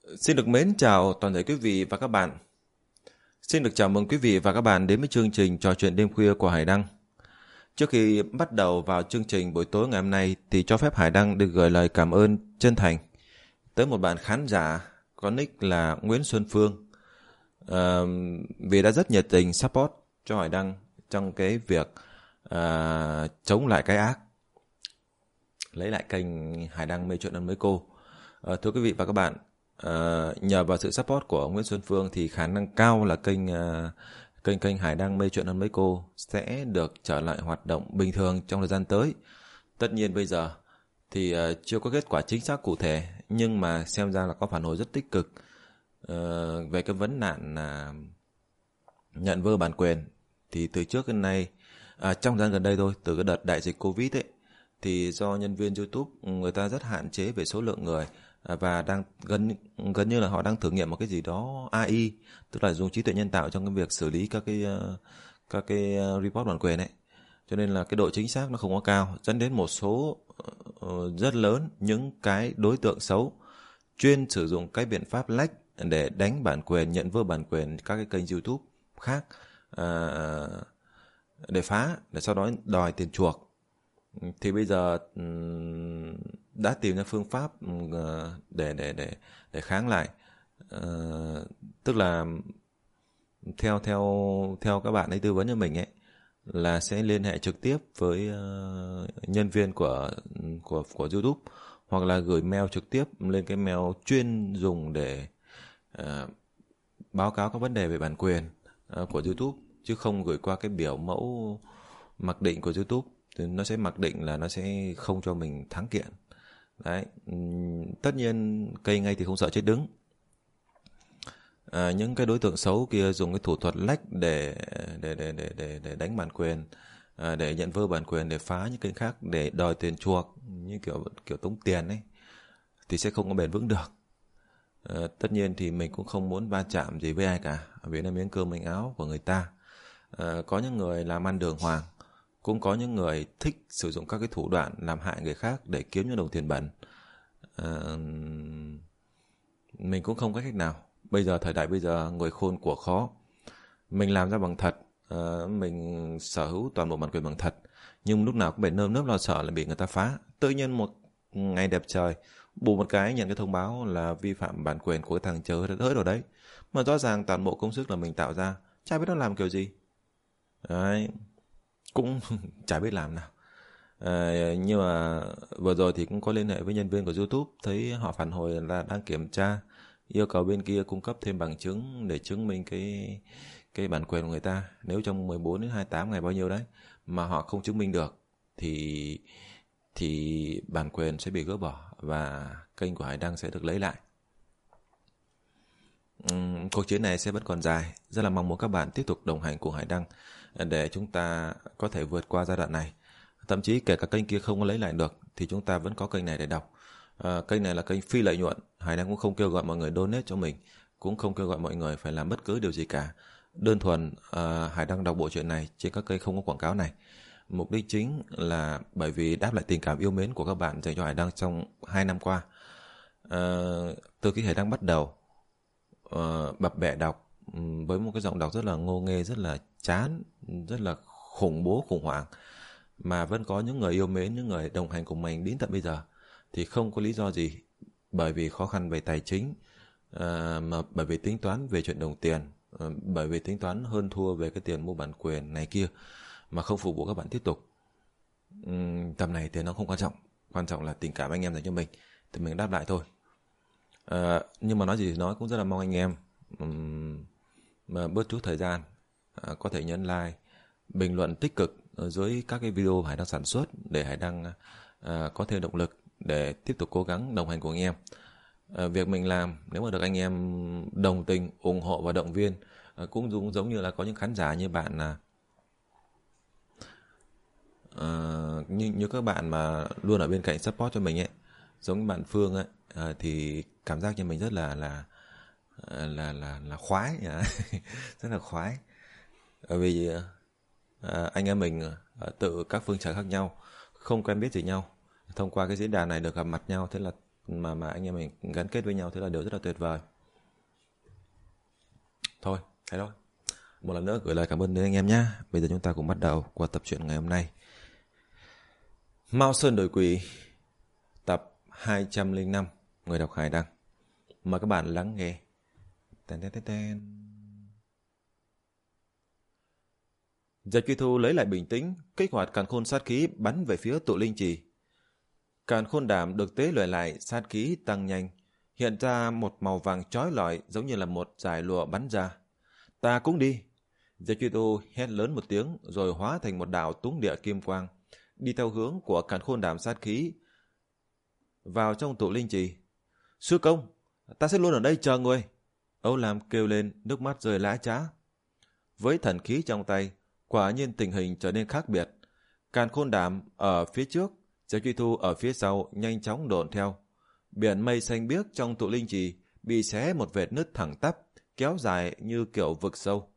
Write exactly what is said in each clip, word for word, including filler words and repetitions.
Xin được mến chào toàn thể quý vị và các bạn. Xin được chào mừng quý vị và các bạn đến với chương trình trò chuyện đêm khuya của Hải Đăng. Trước khi bắt đầu vào chương trình buổi tối ngày hôm nay thì cho phép Hải Đăng được gửi lời cảm ơn chân thành tới một bạn khán giả có nick là Nguyễn Xuân Phương, uh, vì đã rất nhiệt tình support cho Hải Đăng trong cái việc uh, chống lại cái ác, lấy lại kênh Hải Đăng Mê Chuyện Ân Mới Cô. Uh, thưa quý vị và các bạn, uh, nhờ vào sự support của Nguyễn Xuân Phương thì khả năng cao là kênh uh, kênh kênh Hải Đăng Mê Chuyện Ân Mới Cô sẽ được trở lại hoạt động bình thường trong thời gian tới. Tất nhiên bây giờ thì uh, chưa có kết quả chính xác cụ thể, nhưng mà xem ra là có phản hồi rất tích cực uh, về cái vấn nạn uh, nhận vơ bản quyền. Thì từ trước đến nay, à, trong thời gian gần đây thôi, từ cái đợt đại dịch Covid ấy, thì do nhân viên YouTube người ta rất hạn chế về số lượng người, à, và đang gần gần như là họ đang thử nghiệm một cái gì đó a i, tức là dùng trí tuệ nhân tạo trong cái việc xử lý các cái uh, các cái uh, report bản quyền ấy. Cho nên là cái độ chính xác nó không có cao, dẫn đến một số uh, rất lớn những cái đối tượng xấu chuyên sử dụng cái biện pháp lách để đánh bản quyền, nhận vơ bản quyền các cái kênh YouTube khác, à, để phá, để sau đó đòi tiền chuộc. Thì bây giờ đã tìm ra phương pháp để để để để kháng lại, à, tức là theo theo theo các bạn ấy tư vấn cho mình ấy, là sẽ liên hệ trực tiếp với uh, nhân viên của của của YouTube, hoặc là gửi mail trực tiếp lên cái mail chuyên dùng để uh, báo cáo các vấn đề về bản quyền uh, của YouTube, chứ không gửi qua cái biểu mẫu mặc định của YouTube. Thì nó sẽ mặc định là nó sẽ không cho mình thắng kiện. Đấy, tất nhiên cây ngay thì không sợ chết đứng. À, những cái đối tượng xấu kia dùng cái thủ thuật lách để để để để để, để đánh bản quyền, à, để nhận vơ bản quyền, để phá những kênh khác, để đòi tiền chuộc, như kiểu kiểu tống tiền ấy, thì sẽ không có bền vững được. À, tất nhiên thì mình cũng không muốn va chạm gì với ai cả, vì là miếng cơm manh áo của người ta. À, có những người làm ăn đường hoàng, cũng có những người thích sử dụng các cái thủ đoạn làm hại người khác để kiếm những đồng tiền bẩn. À, mình cũng không có cách nào. Bây giờ thời đại bây giờ người khôn của khó. Mình làm ra bằng thật, uh, mình sở hữu toàn bộ bản quyền bằng thật, nhưng lúc nào cũng phải nơm nớp lo sợ là bị người ta phá. Tự nhiên một ngày đẹp trời, bù một cái nhận cái thông báo là vi phạm bản quyền của cái thằng chớ hỡi rồi đấy. Mà rõ ràng toàn bộ công sức là mình tạo ra, chả biết nó làm kiểu gì. Đấy, cũng chả biết làm nào. À, nhưng mà vừa rồi thì cũng có liên hệ với nhân viên của YouTube, thấy họ phản hồi là đang kiểm tra, yêu cầu bên kia cung cấp thêm bằng chứng để chứng minh cái cái bản quyền của người ta. Nếu trong mười bốn đến hai mươi tám ngày bao nhiêu đấy mà họ không chứng minh được thì thì bản quyền sẽ bị gỡ bỏ và kênh của Hải Đăng sẽ được lấy lại. Uhm, cuộc chiến này sẽ vẫn còn dài. Rất là mong muốn các bạn tiếp tục đồng hành cùng Hải Đăng để chúng ta có thể vượt qua giai đoạn này. Thậm chí kể cả kênh kia không có lấy lại được thì chúng ta vẫn có kênh này để đọc. À, kênh này là kênh phi lợi nhuận. Hải Đăng cũng không kêu gọi mọi người donate cho mình, cũng không kêu gọi mọi người phải làm bất cứ điều gì cả. Đơn thuần uh, Hải Đăng đọc bộ truyện này trên các kênh không có quảng cáo này. Mục đích chính là bởi vì đáp lại tình cảm yêu mến của các bạn dành cho Hải Đăng trong hai năm qua. Uh, từ khi Hải Đăng bắt đầu uh, bập bẹ đọc um, với một cái giọng đọc rất là ngô nghê, rất là chán, rất là khủng bố, khủng hoảng, mà vẫn có những người yêu mến, những người đồng hành cùng mình đến tận bây giờ, thì không có lý do gì bởi vì khó khăn về tài chính, à, mà bởi vì tính toán về chuyện đồng tiền, à, bởi vì tính toán hơn thua về cái tiền mua bản quyền này kia mà không phục vụ các bạn tiếp tục. uhm, Tầm này thì nó không quan trọng, quan trọng là tình cảm anh em dành cho mình thì mình đáp lại thôi. À, nhưng mà nói gì thì nói, cũng rất là mong anh em um, mà bớt chút thời gian, à, có thể nhấn like, bình luận tích cực ở dưới các cái video Hải đang sản xuất để Hải đang à, có thêm động lực để tiếp tục cố gắng đồng hành cùng anh em. À, việc mình làm nếu mà được anh em đồng tình, ủng hộ và động viên, à, cũng giống giống như là có những khán giả như bạn là à, như, như các bạn mà luôn ở bên cạnh support cho mình ấy, giống bạn Phương ấy, à, thì cảm giác như mình rất là là là là là khoái rất là khoái, bởi vì à, anh em mình tự các phương trời khác nhau, không quen biết gì nhau, thông qua cái diễn đàn này được gặp mặt nhau, thế là mà mà anh em mình gắn kết với nhau, thế là điều rất là tuyệt vời. Thôi, thế thôi. Một lần nữa gửi lời cảm ơn đến anh em nhé. Bây giờ chúng ta cùng bắt đầu qua tập truyện ngày hôm nay. Mao Sơn Đổi Quỷ, tập hai trăm lẻ năm, người đọc Hải Đăng. Mời các bạn lắng nghe. Tên tên tên tên. Diệp Truy Thu lấy lại bình tĩnh, kích hoạt càn khôn sát khí bắn về phía tụ linh trì. Càn khôn đảm được tế luyện lại, sát khí tăng nhanh, hiện ra một màu vàng chói lọi giống như là một dải lụa bắn ra. Ta cũng đi. Diệp Truy Thu hét lớn một tiếng rồi hóa thành một đạo túng địa kim quang, đi theo hướng của càn khôn đảm sát khí vào trong tụ linh trì. Sư công, ta sẽ luôn ở đây chờ người. Âu Lam kêu lên, nước mắt rơi lã chã. Với thần khí trong tay, quả nhiên tình hình trở nên khác biệt. Càn khôn đảm ở phía trước, Diệp Truy Thu ở phía sau nhanh chóng độn theo. Biển mây xanh biếc trong tụ linh trì bị xé một vệt nứt thẳng tắp, kéo dài như kiểu vực sâu.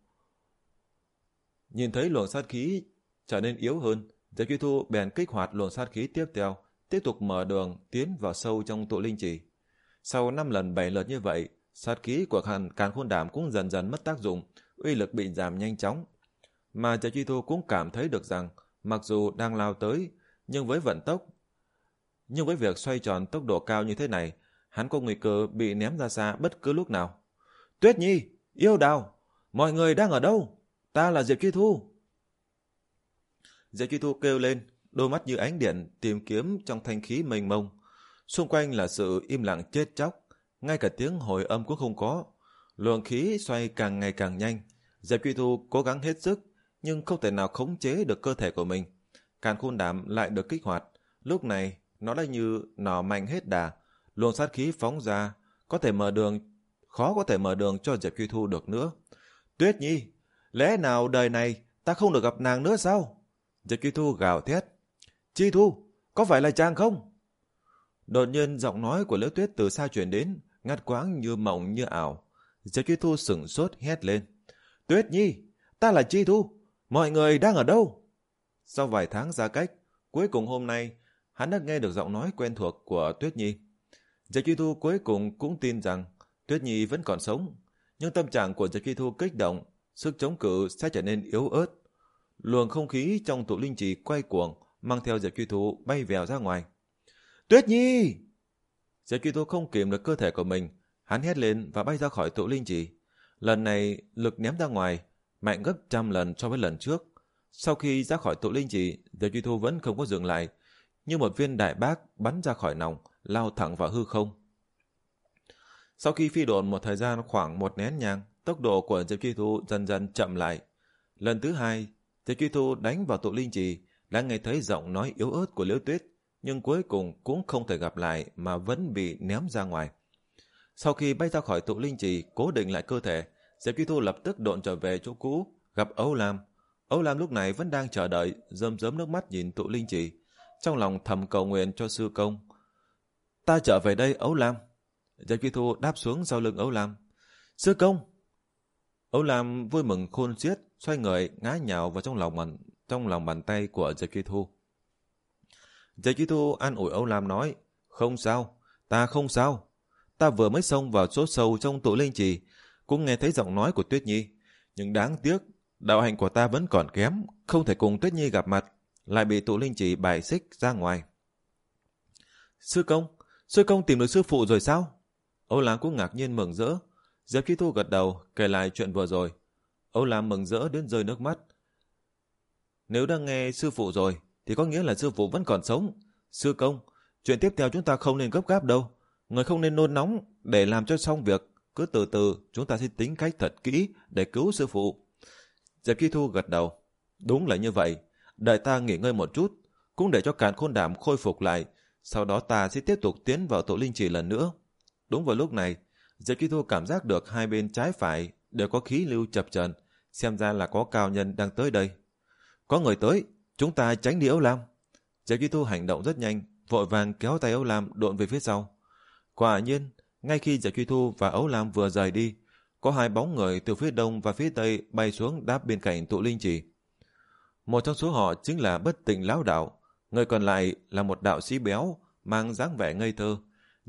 Nhìn thấy luồng sát khí trở nên yếu hơn, Diệp Truy Thu bèn kích hoạt luồng sát khí tiếp theo, tiếp tục mở đường tiến vào sâu trong tụ linh trì. Sau năm lần bảy lượt như vậy, sát khí của càn khôn đảm cũng dần dần mất tác dụng, uy lực bị giảm nhanh chóng. Mà Diệp Truy Thu cũng cảm thấy được rằng, mặc dù đang lao tới, nhưng với vận tốc, nhưng với việc xoay tròn tốc độ cao như thế này, hắn có nguy cơ bị ném ra xa bất cứ lúc nào. Tuyết Nhi, Yêu Đào, mọi người đang ở đâu? Ta là Diệp Truy Thu. Diệp Truy Thu kêu lên, đôi mắt như ánh điện tìm kiếm trong thanh khí mênh mông. Xung quanh là sự im lặng chết chóc, ngay cả tiếng hồi âm cũng không có. Luồng khí xoay càng ngày càng nhanh. Diệp Truy Thu cố gắng hết sức, nhưng không thể nào khống chế được cơ thể của mình. Càn khôn đảm lại được kích hoạt. Lúc này, nó đã như nỏ mạnh hết đà. Luồng sát khí phóng ra, có thể mở đường, khó có thể mở đường cho Diệp Truy Thu được nữa. Tuyết Nhi, lẽ nào đời này ta không được gặp nàng nữa sao? Diệp Truy Thu gào thét. Chi Thu, có phải là chàng không? Đột nhiên giọng nói của Liễu Tuyết từ xa truyền đến, ngắt quãng như mộng như ảo. Diệp Truy Thu sửng sốt hét lên. Tuyết Nhi, ta là Chi Thu, mọi người đang ở đâu? Sau vài tháng xa cách, cuối cùng hôm nay, hắn đã nghe được giọng nói quen thuộc của Tuyết Nhi. Diệp Truy Thu cuối cùng cũng tin rằng Tuyết Nhi vẫn còn sống, nhưng tâm trạng của Diệp Truy Thu kích động, sức chống cự sẽ trở nên yếu ớt. Luồng không khí trong tụ linh trì quay cuồng, mang theo Diệp Truy Thu bay vèo ra ngoài. Tuyết Nhi! Diệp Truy Thu không kìm được cơ thể của mình, hắn hét lên và bay ra khỏi tụ linh trì. Lần này lực ném ra ngoài mạnh gấp trăm lần so với lần trước. Sau khi ra khỏi tụ linh trì, Diệp Truy Thu vẫn không có dừng lại, như một viên đại bác bắn ra khỏi nòng, lao thẳng vào hư không. Sau khi phi độn một thời gian khoảng một nén nhang, tốc độ của Diệp Truy Thu dần dần chậm lại. Lần thứ hai, Diệp Truy Thu đánh vào tụ linh trì, đã nghe thấy giọng nói yếu ớt của Liễu Tuyết, nhưng cuối cùng cũng không thể gặp lại mà vẫn bị ném ra ngoài. Sau khi bay ra khỏi tụ linh trì, cố định lại cơ thể, Diệp Truy Thu lập tức độn trở về chỗ cũ, gặp Âu Lam. Âu Lam lúc này vẫn đang chờ đợi, rơm rớm nước mắt nhìn tụ linh trì, trong lòng thầm cầu nguyện cho sư công. Ta trở về đây Âu Lam. Diệp Truy Thu đáp xuống sau lưng Âu Lam. Sư công! Âu Lam vui mừng khôn xiết, xoay người ngã nhào vào trong lòng bàn, trong lòng bàn tay của Diệp Truy Thu. Diệp Truy Thu an ủi Âu Lam nói, không sao, ta không sao. Ta vừa mới xông vào chỗ sâu trong tụ linh trì, cũng nghe thấy giọng nói của Tuyết Nhi. Nhưng đáng tiếc, đạo hành của ta vẫn còn kém, không thể cùng Tuyết Nhi gặp mặt, lại bị tụ linh trì bài xích ra ngoài. Sư công, sư công tìm được sư phụ rồi sao? Âu Lam cũng ngạc nhiên mừng rỡ. Diệp Truy Thu gật đầu, kể lại chuyện vừa rồi. Âu Lam mừng rỡ đến rơi nước mắt. Nếu đã nghe sư phụ rồi, thì có nghĩa là sư phụ vẫn còn sống. Sư công, chuyện tiếp theo chúng ta không nên gấp gáp đâu. Người không nên nôn nóng để làm cho xong việc. Cứ từ từ chúng ta sẽ tính cách thật kỹ để cứu sư phụ. Diệp Truy Thu gật đầu. Đúng là như vậy. Đợi ta nghỉ ngơi một chút, cũng để cho càn khôn đảm khôi phục lại. Sau đó ta sẽ tiếp tục tiến vào tụ linh trì lần nữa. Đúng vào lúc này, Diệp Truy Thu cảm giác được hai bên trái phải đều có khí lưu chập chờn, xem ra là có cao nhân đang tới đây. Có người tới, chúng ta tránh đi Âu Lam. Diệp Truy Thu hành động rất nhanh, vội vàng kéo tay Âu Lam độn về phía sau. Quả nhiên, ngay khi Diệp Truy Thu và Âu Lam vừa rời đi, có hai bóng người từ phía đông và phía tây bay xuống đáp bên cạnh tụ linh trì. Một trong số họ chính là Bất Tịnh lão đạo, người còn lại là một đạo sĩ béo mang dáng vẻ ngây thơ.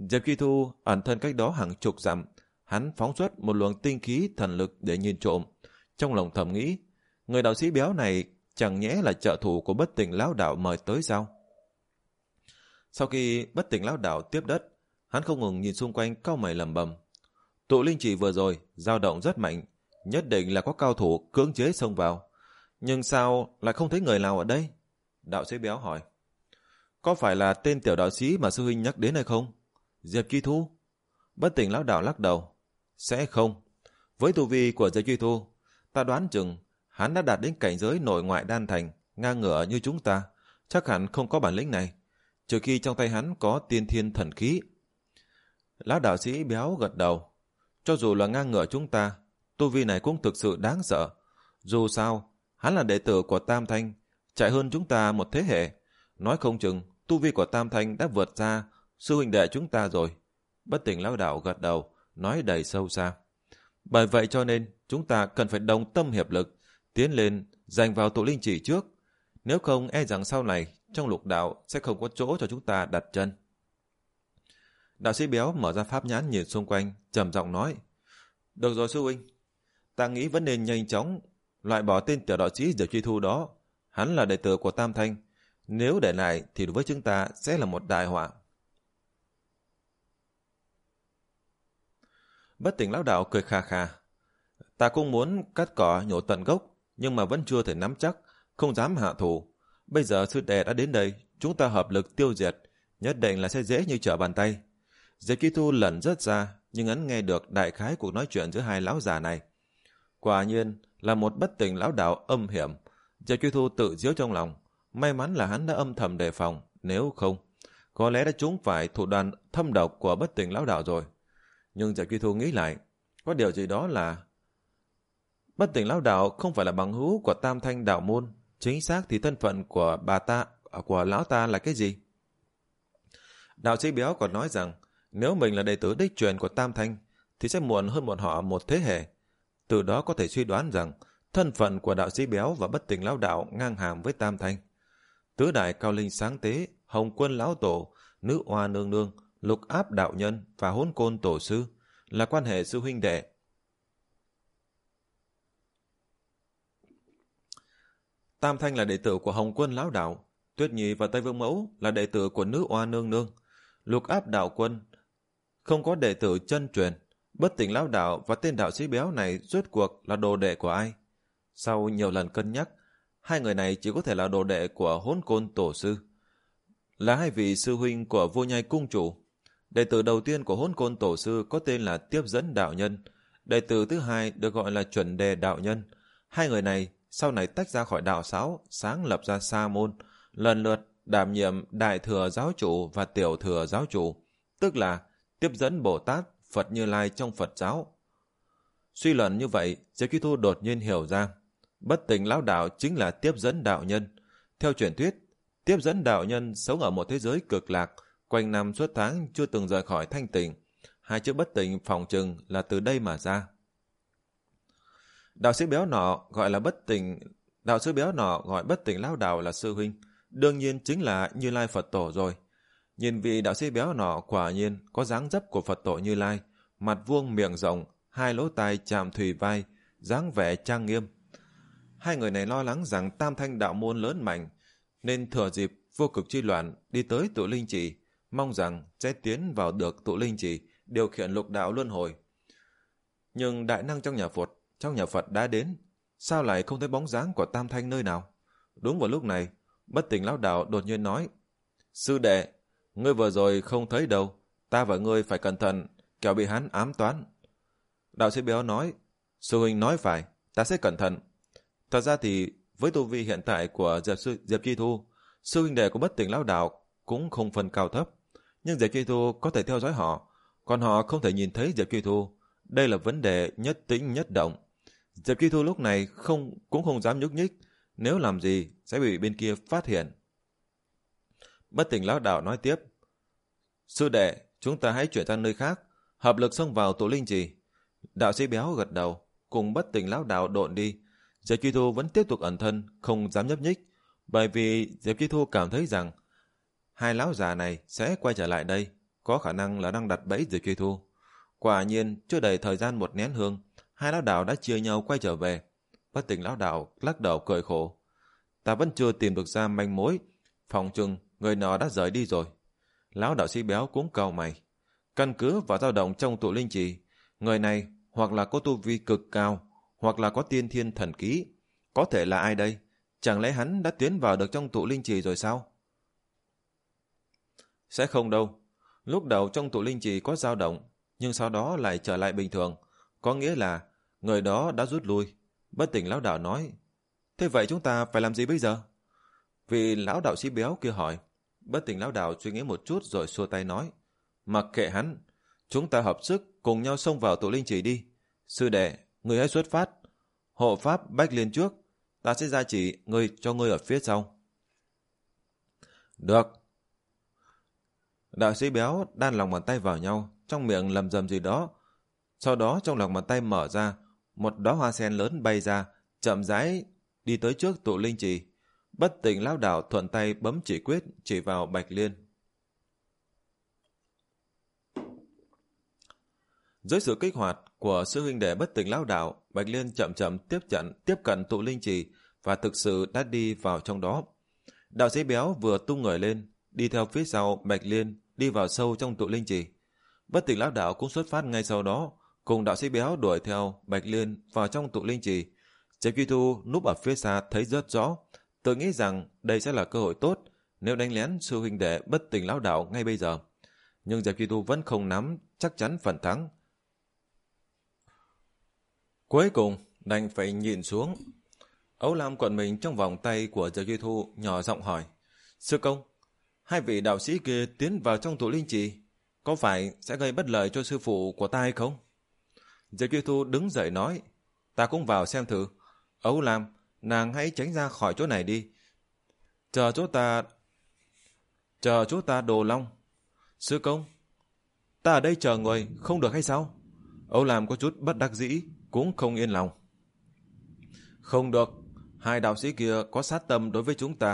Diệp Truy Thu ẩn thân cách đó hàng chục dặm, hắn phóng xuất một luồng tinh khí thần lực để nhìn trộm. Trong lòng thầm nghĩ, người đạo sĩ béo này chẳng nhẽ là trợ thủ của Bất Tỉnh lão đạo mời tới sao? Sau khi Bất Tỉnh lão đạo tiếp đất, hắn không ngừng nhìn xung quanh, cau mày lẩm bẩm. Tụ linh chỉ vừa rồi dao động rất mạnh, nhất định là có cao thủ cưỡng chế xông vào. Nhưng sao lại không thấy người nào ở đây? Đạo sĩ béo hỏi. Có phải là tên tiểu đạo sĩ mà sư huynh nhắc đến hay không? Diệp Truy Thu? Bất Tỉnh lão đạo lắc đầu. Sẽ không. Với tu vi của Diệp Truy Thu, ta đoán chừng hắn đã đạt đến cảnh giới nội ngoại đan thành, ngang ngửa như chúng ta, chắc hẳn không có bản lĩnh này, trừ khi trong tay hắn có tiên thiên thần khí. Lão đạo sĩ béo gật đầu. Cho dù là ngang ngửa chúng ta, tu vi này cũng thực sự đáng sợ. Dù sao, hắn là đệ tử của Tam Thanh, chạy hơn chúng ta một thế hệ. Nói không chừng, tu vi của Tam Thanh đã vượt ra sư huynh đệ chúng ta rồi. Bất Tỉnh lão đạo gật đầu, nói đầy sâu xa. Bởi vậy cho nên, chúng ta cần phải đồng tâm hiệp lực, tiến lên, giành vào tụ linh chỉ trước. Nếu không, e rằng sau này, trong lục đạo sẽ không có chỗ cho chúng ta đặt chân. Đạo sĩ béo mở ra pháp nhãn nhìn xung quanh, trầm giọng nói. Được rồi sư huynh, ta nghĩ vẫn nên nhanh chóng loại bỏ tên tiểu đạo sĩ Diệp Truy Thu đó. Hắn là đệ tử của Tam Thanh, nếu để lại thì đối với chúng ta sẽ là một đại họa. Bất Tỉnh lão đạo cười khà khà. Ta cũng muốn cắt cỏ nhổ tận gốc, nhưng mà vẫn chưa thể nắm chắc, không dám hạ thủ. Bây giờ sư đệ đã đến đây, chúng ta hợp lực tiêu diệt, nhất định là sẽ dễ như trở bàn tay. Diệp Truy Thu lẩn rất ra, nhưng hắn nghe được đại khái cuộc nói chuyện giữa hai lão già này. Quả nhiên là một Bất Tỉnh lão đạo âm hiểm. Diệp Truy Thu tự giễu trong lòng, may mắn là hắn đã âm thầm đề phòng, nếu không, có lẽ đã trúng phải thủ đoạn thâm độc của Bất Tỉnh lão đạo rồi. Nhưng Diệp Truy Thu nghĩ lại, có điều gì đó là Bất Tỉnh lão đạo không phải là bằng hữu của Tam Thanh đạo môn, chính xác thì thân phận của bà ta, của lão ta là cái gì? Đạo sĩ béo còn nói rằng nếu mình là đệ tử đích truyền của Tam Thanh thì sẽ muộn hơn bọn họ một thế hệ. Từ đó có thể suy đoán rằng thân phận của đạo sĩ béo và Bất Tỉnh lão đạo ngang hàm với Tam Thanh. Tứ đại cao linh sáng tế, Hồng Quân lão tổ, Nữ Oa nương nương, Lục Áp đạo nhân và Hỗn Côn tổ sư là quan hệ sư huynh đệ. Tam Thanh là đệ tử của Hồng Quân lão đạo, Tuyết Nhi và Tây Vương Mẫu là đệ tử của Nữ Oa nương nương. Lục Áp đạo quân không có đệ tử chân truyền. Bất Tỉnh lão đạo và tên đạo sĩ béo này rốt cuộc là đồ đệ của ai? Sau nhiều lần cân nhắc, hai người này chỉ có thể là đồ đệ của Hỗn Côn tổ sư, là hai vị sư huynh của Vô Nhai cung chủ. Đệ tử đầu tiên của Hỗn Côn tổ sư có tên là Tiếp Dẫn đạo nhân, đệ tử thứ hai được gọi là Chuẩn Đề đạo nhân. Hai người này sau này tách ra khỏi đạo giáo, sáng lập ra Sa môn, lần lượt đảm nhiệm Đại Thừa giáo chủ và Tiểu Thừa giáo chủ, tức là Tiếp Dẫn Bồ Tát, Phật Như Lai trong Phật giáo. Suy luận như vậy, Diệp Truy Thu đột nhiên hiểu ra, Bất Tỉnh lão đạo chính là Tiếp Dẫn đạo nhân. Theo truyền thuyết, Tiếp Dẫn đạo nhân sống ở một thế giới cực lạc, quanh năm suốt tháng chưa từng rời khỏi thanh tịnh. Hai chữ Bất Tỉnh phỏng chừng là từ đây mà ra. Đạo sĩ béo nọ gọi là Bất Tỉnh, đạo sĩ béo nọ gọi Bất Tỉnh lão đạo là sư huynh, đương nhiên chính là Như Lai Phật tổ rồi. Nhìn vị đạo sĩ béo nọ quả nhiên có dáng dấp của Phật tổ Như Lai, mặt vuông miệng rộng, hai lỗ tai chạm thùy vai, dáng vẻ trang nghiêm. Hai người này lo lắng rằng Tam Thanh đạo môn lớn mạnh, nên thừa dịp vô cực chi loạn đi tới tụ linh chỉ, mong rằng sẽ tiến vào được tụ linh chỉ, điều khiển lục đạo luân hồi. Nhưng đại năng trong nhà Phật, trong nhà Phật đã đến, sao lại không thấy bóng dáng của Tam Thanh nơi nào? Đúng vào lúc này, Bất Tỉnh lão đạo đột nhiên nói: Sư đệ, ngươi vừa rồi không thấy đâu, ta và ngươi phải cẩn thận, kẻo bị hắn ám toán. Đạo sĩ béo nói: Sư huynh nói phải, ta sẽ cẩn thận. Thật ra thì với tu vi hiện tại của Diệp, sư, Diệp Truy Thu, sư huynh đệ của Bất Tỉnh lão đạo cũng không phân cao thấp, nhưng Diệp Truy Thu có thể theo dõi họ, còn họ không thể nhìn thấy Diệp Truy Thu. Đây là vấn đề nhất tĩnh nhất động. Diệp Truy Thu lúc này không cũng không dám nhúc nhích, nếu làm gì sẽ bị bên kia phát hiện. Bất Tỉnh lão đạo nói tiếp: Sư đệ, chúng ta hãy chuyển sang nơi khác, hợp lực xông vào tụ linh trì. Đạo sĩ béo gật đầu, cùng Bất Tỉnh lão đạo độn đi. Diệp Truy Thu vẫn tiếp tục ẩn thân, không dám nhấp nhích, bởi vì Diệp Truy Thu cảm thấy rằng hai lão già này sẽ quay trở lại đây. có khả năng là đang đặt bẫy Diệp Truy Thu. Quả nhiên, chưa đầy thời gian một nén hương, hai lão đạo đã chia nhau quay trở về. Bất Tỉnh lão đạo lắc đầu cười khổ. Ta vẫn chưa tìm được ra manh mối, phòng chừng người nọ đã rời đi rồi. Lão đạo sĩ béo cũng cau mày. Căn cứ vào dao động trong tụ linh trì, người này hoặc là có tu vi cực cao, hoặc là có tiên thiên thần ký. Có thể là ai đây? Chẳng lẽ hắn đã tiến vào được trong tụ linh trì rồi sao? Sẽ không đâu. Lúc đầu trong tụ linh trì có dao động, nhưng sau đó lại trở lại bình thường. Có nghĩa là người đó đã rút lui. Bất Tỉnh lão đạo nói. Thế vậy chúng ta phải làm gì bây giờ? Vì lão đạo sĩ béo kia hỏi. Bất Tỉnh lão đạo suy nghĩ một chút rồi xua tay nói. Mặc kệ hắn, chúng ta hợp sức cùng nhau xông vào tụ linh trì đi. Sư đệ, người hãy xuất phát. Hộ pháp Bách Liên trước, ta sẽ gia chỉ người cho ngươi ở phía sau. Được. Đạo sĩ béo đan lòng bàn tay vào nhau, trong miệng lầm rầm gì đó. Sau đó trong lòng bàn tay mở ra, một đóa hoa sen lớn bay ra, chậm rãi đi tới trước tụ linh trì. Bất Tỉnh lão đạo thuận tay bấm chỉ quyết chỉ vào Bạch Liên. Dưới sự kích hoạt của sư huynh đệ Bất Tỉnh lão đạo, Bạch Liên chậm chậm tiếp cận tiếp cận tụ linh trì và thực sự đã đi vào trong đó. Đạo sĩ béo vừa tung người lên, đi theo phía sau Bạch Liên đi vào sâu trong tụ linh trì. Bất Tỉnh lão đạo cũng xuất phát ngay sau đó, cùng đạo sĩ béo đuổi theo Bạch Liên vào trong tụ linh trì. Diệp Truy Thu núp ở phía xa thấy rất rõ, tự nghĩ rằng đây sẽ là cơ hội tốt nếu đánh lén sư huynh đệ Bất Tỉnh lão đạo ngay bây giờ. Nhưng Diệp Truy Thu vẫn không nắm chắc chắn phần thắng. Cuối cùng đành phải nhìn xuống. Ấu Lam quận mình trong vòng tay của Diệp Truy Thu, nhỏ giọng hỏi. Sư công, hai vị đạo sĩ kia tiến vào trong tụ linh trì, có phải sẽ gây bất lợi cho sư phụ của ta hay không? Diệp Truy Thu đứng dậy nói. Ta cũng vào xem thử. Ấu Lam, nàng hãy tránh ra khỏi chỗ này đi. Chờ chỗ ta... Chờ chỗ ta đồ long. Sư công, ta ở đây chờ người, không được hay sao? Ấu Lam có chút bất đắc dĩ, cũng không yên lòng. Không được, hai đạo sĩ kia có sát tâm đối với chúng ta.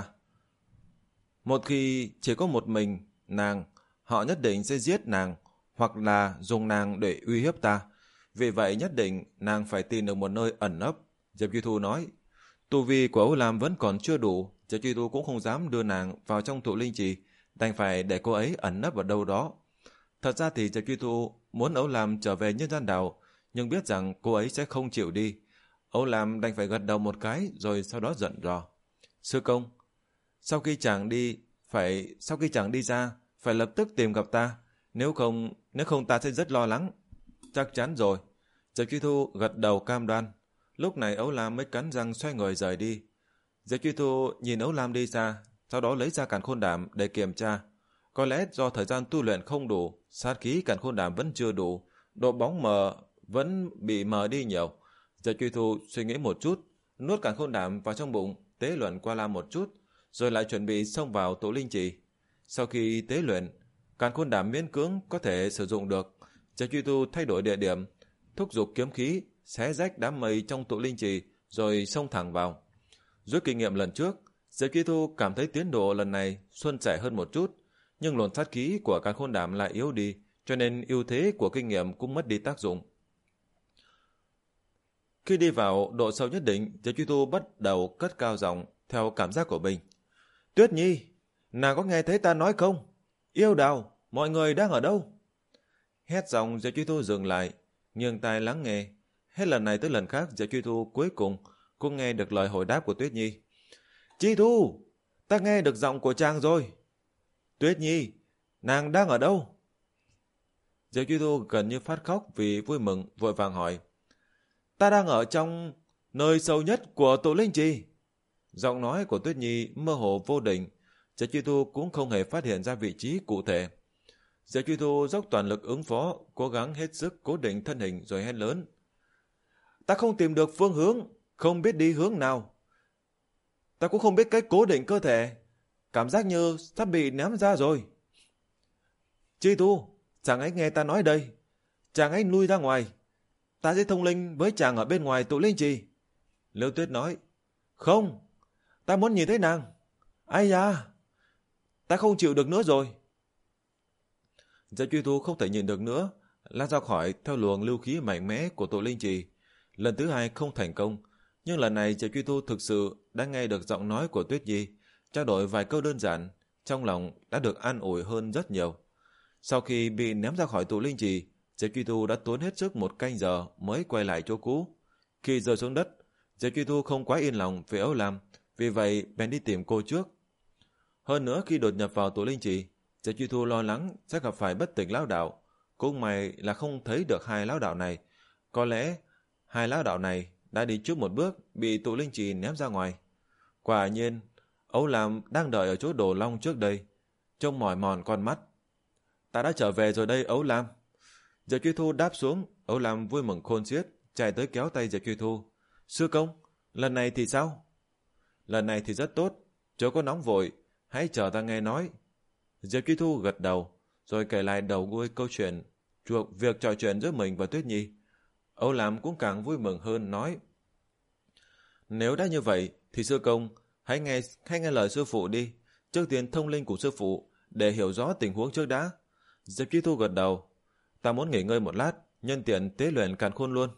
Một khi chỉ có một mình nàng, họ nhất định sẽ giết nàng, hoặc là dùng nàng để uy hiếp ta. Vì vậy nhất định nàng phải tìm được một nơi ẩn nấp. Diệp Truy Thu nói. Tu vi của Ấu Lam vẫn còn chưa đủ, Diệp Truy Thu cũng không dám đưa nàng vào trong tụ linh trì, đành phải để cô ấy ẩn nấp ở đâu đó. Thật ra thì Diệp Truy Thu muốn Ấu Lam trở về nhân gian đảo, nhưng biết rằng cô ấy sẽ không chịu đi. Ấu Lam đành phải gật đầu một cái rồi sau đó giận dò. Sư công, sau khi chàng đi phải sau khi chàng đi ra phải lập tức tìm gặp ta, nếu không nếu không ta sẽ rất lo lắng. Chắc chắn rồi. Diệp Truy Thu gật đầu cam đoan. Lúc này Ấu Lam mới cắn răng xoay người rời đi. Diệp Truy Thu nhìn Ấu Lam đi xa, sau đó lấy ra càn khôn đàm để kiểm tra. Có lẽ do thời gian tu luyện không đủ, sát khí càn khôn đàm vẫn chưa đủ, độ bóng mờ vẫn bị mờ đi nhiều. Diệp Truy Thu suy nghĩ một chút, nuốt càn khôn đàm vào trong bụng, tế luyện qua la một chút, rồi lại chuẩn bị xông vào tụ linh trì. Sau khi tế luyện, càn khôn đàm miễn cưỡng có thể sử dụng được. Diệp Truy Thu thay đổi địa điểm, thúc giục kiếm khí, xé rách đám mây trong tụ linh trì, rồi xông thẳng vào. Rút kinh nghiệm lần trước, Diệp Truy Thu cảm thấy tiến độ lần này suôn sẻ hơn một chút, nhưng luồng sát khí của càn khôn đàm lại yếu đi, cho nên ưu thế của kinh nghiệm cũng mất đi tác dụng. Khi đi vào độ sâu nhất định, Diệp Truy Thu bắt đầu cất cao giọng theo cảm giác của mình. Tuyết Nhi, nàng có nghe thấy ta nói không? Yêu Đào, mọi người đang ở đâu? Hét giọng Diệp Truy Thu dừng lại, nghiêng tai lắng nghe. Hết lần này tới lần khác, Diệp Truy Thu cuối cùng cũng nghe được lời hồi đáp của Tuyết Nhi. Truy Thu, ta nghe được giọng của chàng rồi. Tuyết Nhi, nàng đang ở đâu? Diệp Truy Thu gần như phát khóc vì vui mừng, vội vàng hỏi. Ta đang ở trong nơi sâu nhất của tụ linh trì. Giọng nói của Tuyết Nhi mơ hồ vô định, Diệp Truy Thu cũng không hề phát hiện ra vị trí cụ thể. Diệp Truy Thu dốc toàn lực ứng phó, cố gắng hết sức cố định thân hình rồi hét lớn. Ta không tìm được phương hướng, không biết đi hướng nào. Ta cũng không biết cách cố định cơ thể, cảm giác như sắp bị ném ra rồi. Truy Thu, chàng ấy nghe ta nói đây, chàng ấy lui ra ngoài, ta sẽ thông linh với chàng ở bên ngoài tụ linh trì. Liễu Tuyết nói. Không, ta muốn nhìn thấy nàng. Ai da, ta không chịu được nữa rồi. Diệp Truy Thu không thể nhìn được nữa, lao ra khỏi theo luồng lưu khí mạnh mẽ của tụ linh trì. Lần thứ hai không thành công, nhưng lần này Diệp Truy Thu thực sự đã nghe được giọng nói của Tuyết Nhi, trao đổi vài câu đơn giản, trong lòng đã được an ủi hơn rất nhiều. Sau khi bị ném ra khỏi tụ linh trì, Diệp Truy Thu đã tốn hết sức một canh giờ mới quay lại chỗ cũ. Khi rơi xuống đất, Diệp Truy Thu không quá yên lòng về Âu Lam, vì vậy bèn đi tìm cô trước. Hơn nữa khi đột nhập vào tụ linh trì, Diệp Truy Thu lo lắng sẽ gặp phải bất tỉnh lão đạo. Cũng may là không thấy được hai lão đạo này. Có lẽ hai lão đạo này đã đi trước một bước, bị tụ linh trì ném ra ngoài. Quả nhiên, Âu Lam đang đợi ở chỗ Đồ Long trước đây, trông mỏi mòn con mắt. Ta đã trở về rồi đây Âu Lam. Diệp Truy Thu đáp xuống, Âu Lam vui mừng khôn xiết, chạy tới kéo tay Diệp Truy Thu. Sư công, lần này thì sao? Lần này thì rất tốt, chớ có nóng vội, hãy chờ ta nghe nói. Diệp Truy Thu gật đầu, rồi kể lại đầu đuôi câu chuyện, chuộc việc trò chuyện giữa mình và Tuyết Nhi. Âu Lam cũng càng vui mừng hơn, nói: Nếu đã như vậy, thì sư công, hãy nghe, hãy nghe lời sư phụ đi, trước tiên thông linh của sư phụ, để hiểu rõ tình huống trước đã. Diệp Truy Thu gật đầu, ta muốn nghỉ ngơi một lát, nhân tiện tế luyện càn khôn luôn.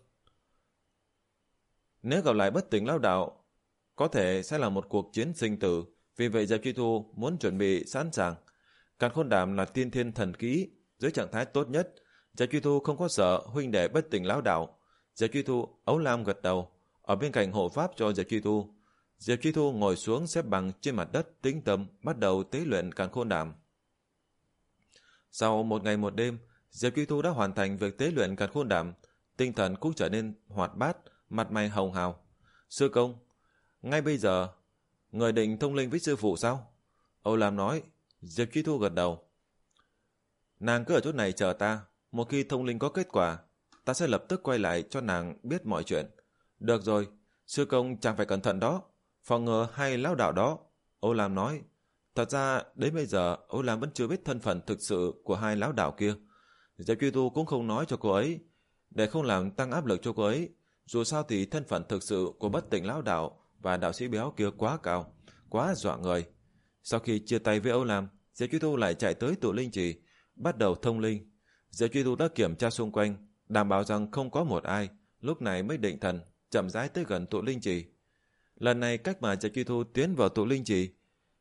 Nếu gặp lại bất tỉnh lão đạo, có thể sẽ là một cuộc chiến sinh tử, vì vậy Diệp Truy Thu muốn chuẩn bị sẵn sàng. Càn khôn đàm là tiên thiên thần kỹ, dưới trạng thái tốt nhất, Diệp Truy Thu không có sợ huynh đệ bất tỉnh lão đạo. Diệp Truy Thu, Ấu Lam gật đầu, ở bên cạnh hộ pháp cho Diệp Truy Thu. Diệp Truy Thu ngồi xuống xếp bằng trên mặt đất, tĩnh tâm bắt đầu tế luyện càn khôn đàm. Sau một ngày một đêm, Diệp Truy Thu đã hoàn thành việc tế luyện càn khôn đàm, tinh thần cũng trở nên hoạt bát, mặt mày hồng hào. Sư công, ngay bây giờ người định thông linh với sư phụ sao? Âu Lam nói. Diệp Truy Thu gật đầu. Nàng cứ ở chỗ này chờ ta, một khi thông linh có kết quả, ta sẽ lập tức quay lại cho nàng biết mọi chuyện. Được rồi, sư công chẳng phải cẩn thận đó, phòng ngừa hay lão đạo đó. Âu Lam nói. Thật ra đến bây giờ Âu Lam vẫn chưa biết thân phận thực sự của hai lão đạo kia. Diệp Truy Thu cũng không nói cho cô ấy, để không làm tăng áp lực cho cô ấy. Dù sao thì thân phận thực sự của bất tỉnh lão đạo và đạo sĩ béo kia quá cao, quá dọa người. Sau khi chia tay với Âu Lam, Diệp Truy Thu lại chạy tới tụ linh trì, bắt đầu thông linh. Diệp Truy Thu đã kiểm tra xung quanh, đảm bảo rằng không có một ai, lúc này mới định thần, chậm rãi tới gần tụ linh trì. Lần này cách mà Diệp Truy Thu tiến vào tụ linh trì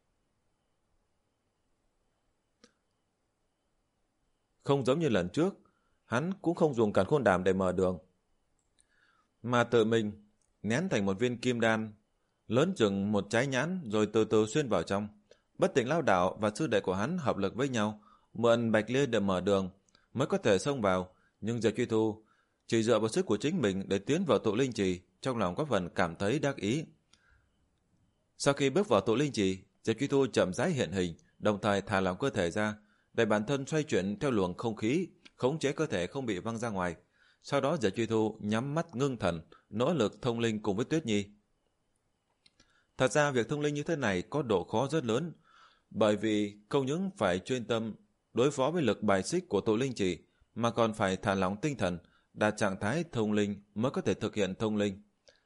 không giống như lần trước, hắn cũng không dùng càn khôn đàm để mở đường, mà tự mình nén thành một viên kim đan lớn chừng một trái nhãn, rồi từ từ xuyên vào trong. Bất tỉnh lão đạo và sư đệ của hắn hợp lực với nhau, mượn Bạch Liên để mở đường, mới có thể xông vào. Nhưng Diệp Truy Thu chỉ dựa vào sức của chính mình để tiến vào tụ linh trì, trong lòng có phần cảm thấy đắc ý. Sau khi bước vào tụ linh trì, Diệp Truy Thu chậm rãi hiện hình, đồng thời thả lỏng cơ thể ra, để bản thân xoay chuyển theo luồng không khí, khống chế cơ thể không bị văng ra ngoài. Sau đó Diệp Truy Thu nhắm mắt ngưng thần, nỗ lực thông linh cùng với Tuyết Nhi. Thật ra việc thông linh như thế này có độ khó rất lớn, bởi vì không những phải chuyên tâm đối phó với lực bài xích của tụ linh trì, mà còn phải thả lỏng tinh thần, đạt trạng thái thông linh mới có thể thực hiện thông linh.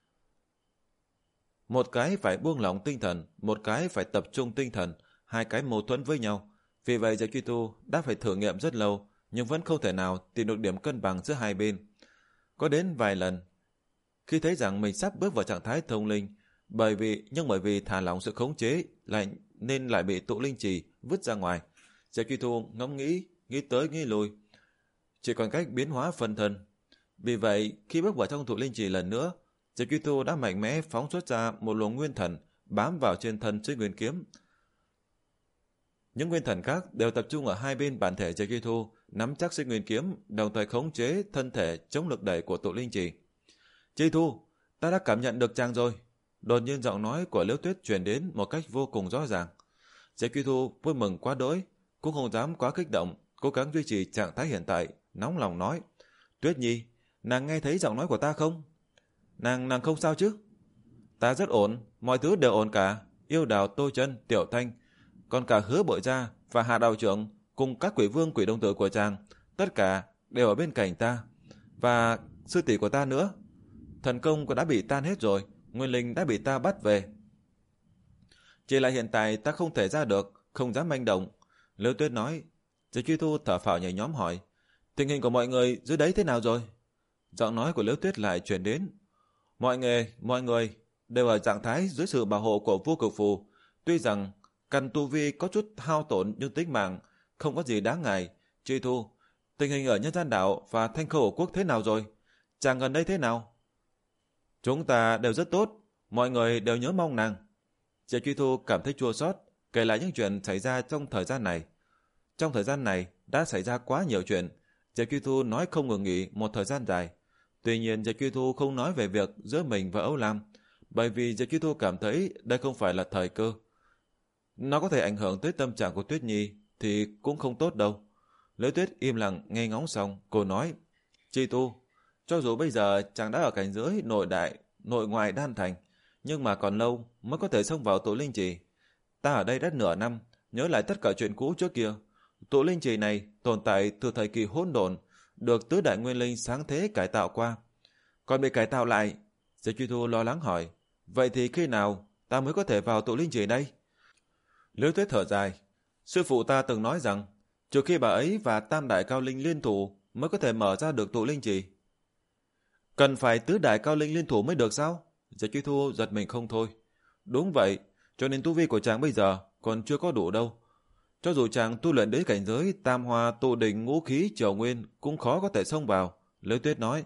Một cái phải buông lỏng tinh thần, một cái phải tập trung tinh thần, hai cái mâu thuẫn với nhau. Vì vậy Diệp Truy Thu đã phải thử nghiệm rất lâu, nhưng vẫn không thể nào tìm được điểm cân bằng giữa hai bên. Có đến vài lần, khi thấy rằng mình sắp bước vào trạng thái thông linh, bởi vì nhưng bởi vì thả lỏng sự khống chế, lại nên lại bị tụ linh trì vứt ra ngoài. Diệp Truy Thu ngẫm nghĩ, nghĩ tới nghĩ lui, chỉ còn cách biến hóa phân thân. Vì vậy, khi bước vào trong tụ linh trì lần nữa, Diệp Truy Thu đã mạnh mẽ phóng xuất ra một luồng nguyên thần bám vào trên thân Xích Nguyên Kiếm. Những nguyên thần khác đều tập trung ở hai bên bản thể Diệp Truy Thu, nắm chắc Xích Nguyên Kiếm, đồng thời khống chế thân thể chống lực đẩy của tụ linh trì. Truy Thu, ta đã cảm nhận được chàng rồi. Đột nhiên giọng nói của Liễu Tuyết truyền đến một cách vô cùng rõ ràng. Diệp Truy Thu vui mừng quá đỗi, cũng không dám quá kích động, cố gắng duy trì trạng thái hiện tại, nóng lòng nói: Tuyết Nhi, nàng nghe thấy giọng nói của ta không? Nàng nàng không sao chứ? Ta rất ổn, mọi thứ đều ổn cả. Yêu Đào, Tô Chân, Tiểu Thanh, còn cả Hứa Bội Gia và Hạ Đạo Trưởng cùng các quỷ vương quỷ đồng tử của chàng, tất cả đều ở bên cạnh ta, và sư tỷ của ta nữa. Thần công cũng đã bị tan hết rồi, nguyên linh đã bị ta bắt về. Chỉ là hiện tại ta không thể ra được, không dám manh động. Liễu Tuyết nói. Diệp Truy Thu thở phào nhẹ nhõm hỏi, tình hình của mọi người dưới đấy thế nào rồi? Giọng nói của Liễu Tuyết lại truyền đến, mọi người, mọi người đều ở trạng thái dưới sự bảo hộ của Vô Cực Phù. Tuy rằng căn tu vi có chút hao tổn nhưng tính mạng không có gì đáng ngại. Truy Thu, tình hình ở Nhân Gian Đảo và Thanh Khâu Quốc thế nào rồi? Chàng gần đây thế nào? Chúng ta đều rất tốt, mọi người đều nhớ mong nàng. Diệp Truy Thu cảm thấy chua xót, kể lại những chuyện xảy ra trong thời gian này. Trong thời gian này đã xảy ra quá nhiều chuyện. Diệp Truy Thu nói không ngừng nghỉ một thời gian dài. Tuy nhiên Diệp Truy Thu không nói về việc giữa mình và Âu Lam, bởi vì Diệp Truy Thu cảm thấy đây không phải là thời cơ. Nó có thể ảnh hưởng tới tâm trạng của Tuyết Nhi thì cũng không tốt đâu. Liễu Tuyết im lặng nghe ngóng xong, cô nói, Truy Thu, cho dù bây giờ chàng đã ở cảnh giới nội đại, nội ngoại đan thành, nhưng mà còn lâu mới có thể xông vào tụ linh trì. Ta ở đây đã nửa năm, nhớ lại tất cả chuyện cũ trước kia. Tụ linh trì này tồn tại từ thời kỳ hỗn độn, được tứ đại nguyên linh sáng thế cải tạo qua. Còn bị cải tạo lại, Diệp Truy Thu lo lắng hỏi, vậy thì khi nào ta mới có thể vào tụ linh trì đây? Liễu Tuyết thở dài, sư phụ ta từng nói rằng, trừ khi bà ấy và tam đại cao linh liên thủ mới có thể mở ra được tụ linh trì. Cần phải tứ đại cao linh liên thủ mới được sao? Diệp Truy Thu giật mình không thôi. Đúng vậy, cho nên tu vi của chàng bây giờ còn chưa có đủ đâu. Cho dù chàng tu luyện đến cảnh giới tam hoa tụ đỉnh ngũ khí triều nguyên cũng khó có thể xông vào. Liễu Tuyết nói.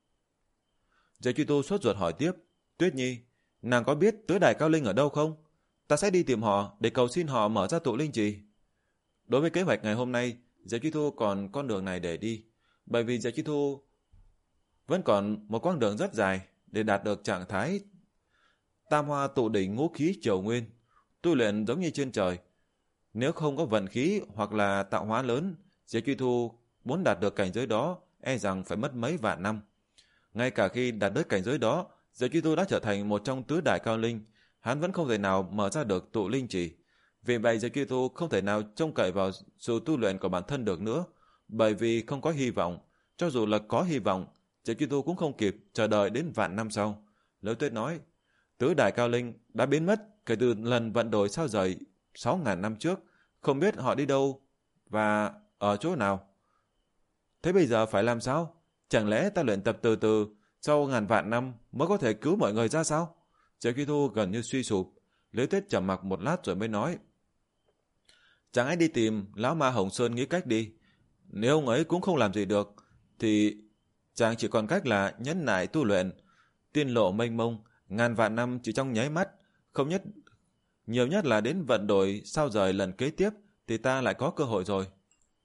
Diệp Truy Thu sốt ruột hỏi tiếp, Tuyết Nhi, nàng có biết tứ đại cao linh ở đâu không? Ta sẽ đi tìm họ để cầu xin họ mở ra tụ linh trì. Đối với kế hoạch ngày hôm nay, Diệp Truy Thu còn con đường này để đi, bởi vì Diệp Truy Thu vẫn còn một quãng đường rất dài để đạt được trạng thái tam hoa tụ đỉnh ngũ khí triều nguyên, tu luyện giống như trên trời. Nếu không có vận khí hoặc là tạo hóa lớn, Diệp Truy Thu muốn đạt được cảnh giới đó e rằng phải mất mấy vạn năm. Ngay cả khi đạt đến cảnh giới đó, Diệp Truy Thu đã trở thành một trong tứ đại cao linh, hắn vẫn không thể nào mở ra được tụ linh trì. Vì vậy Diệp Truy Thu không thể nào trông cậy vào sự tu luyện của bản thân được nữa, bởi vì không có hy vọng. Cho dù là có hy vọng, Diệp Truy Thu cũng không kịp chờ đợi đến vạn năm sau. Liễu Tuyết nói, tứ đại cao linh đã biến mất kể từ lần vận đổi sao rời sáu ngàn năm trước, không biết họ đi đâu và ở chỗ nào. Thế bây giờ phải làm sao? Chẳng lẽ ta luyện tập từ từ, sau ngàn vạn năm mới có thể cứu mọi người ra sao? Diệp Truy Thu gần như suy sụp. Liễu Tuyết trầm mặc một lát rồi mới nói, chẳng hãy đi tìm lão ma Hồng Sơn nghĩ cách đi. Nếu ông ấy cũng không làm gì được, thì chàng chỉ còn cách là nhẫn nại tu luyện. Tiên lộ mênh mông, ngàn vạn năm chỉ trong nháy mắt, không nhất nhiều nhất là đến vận đổi sao rời lần kế tiếp thì ta lại có cơ hội rồi.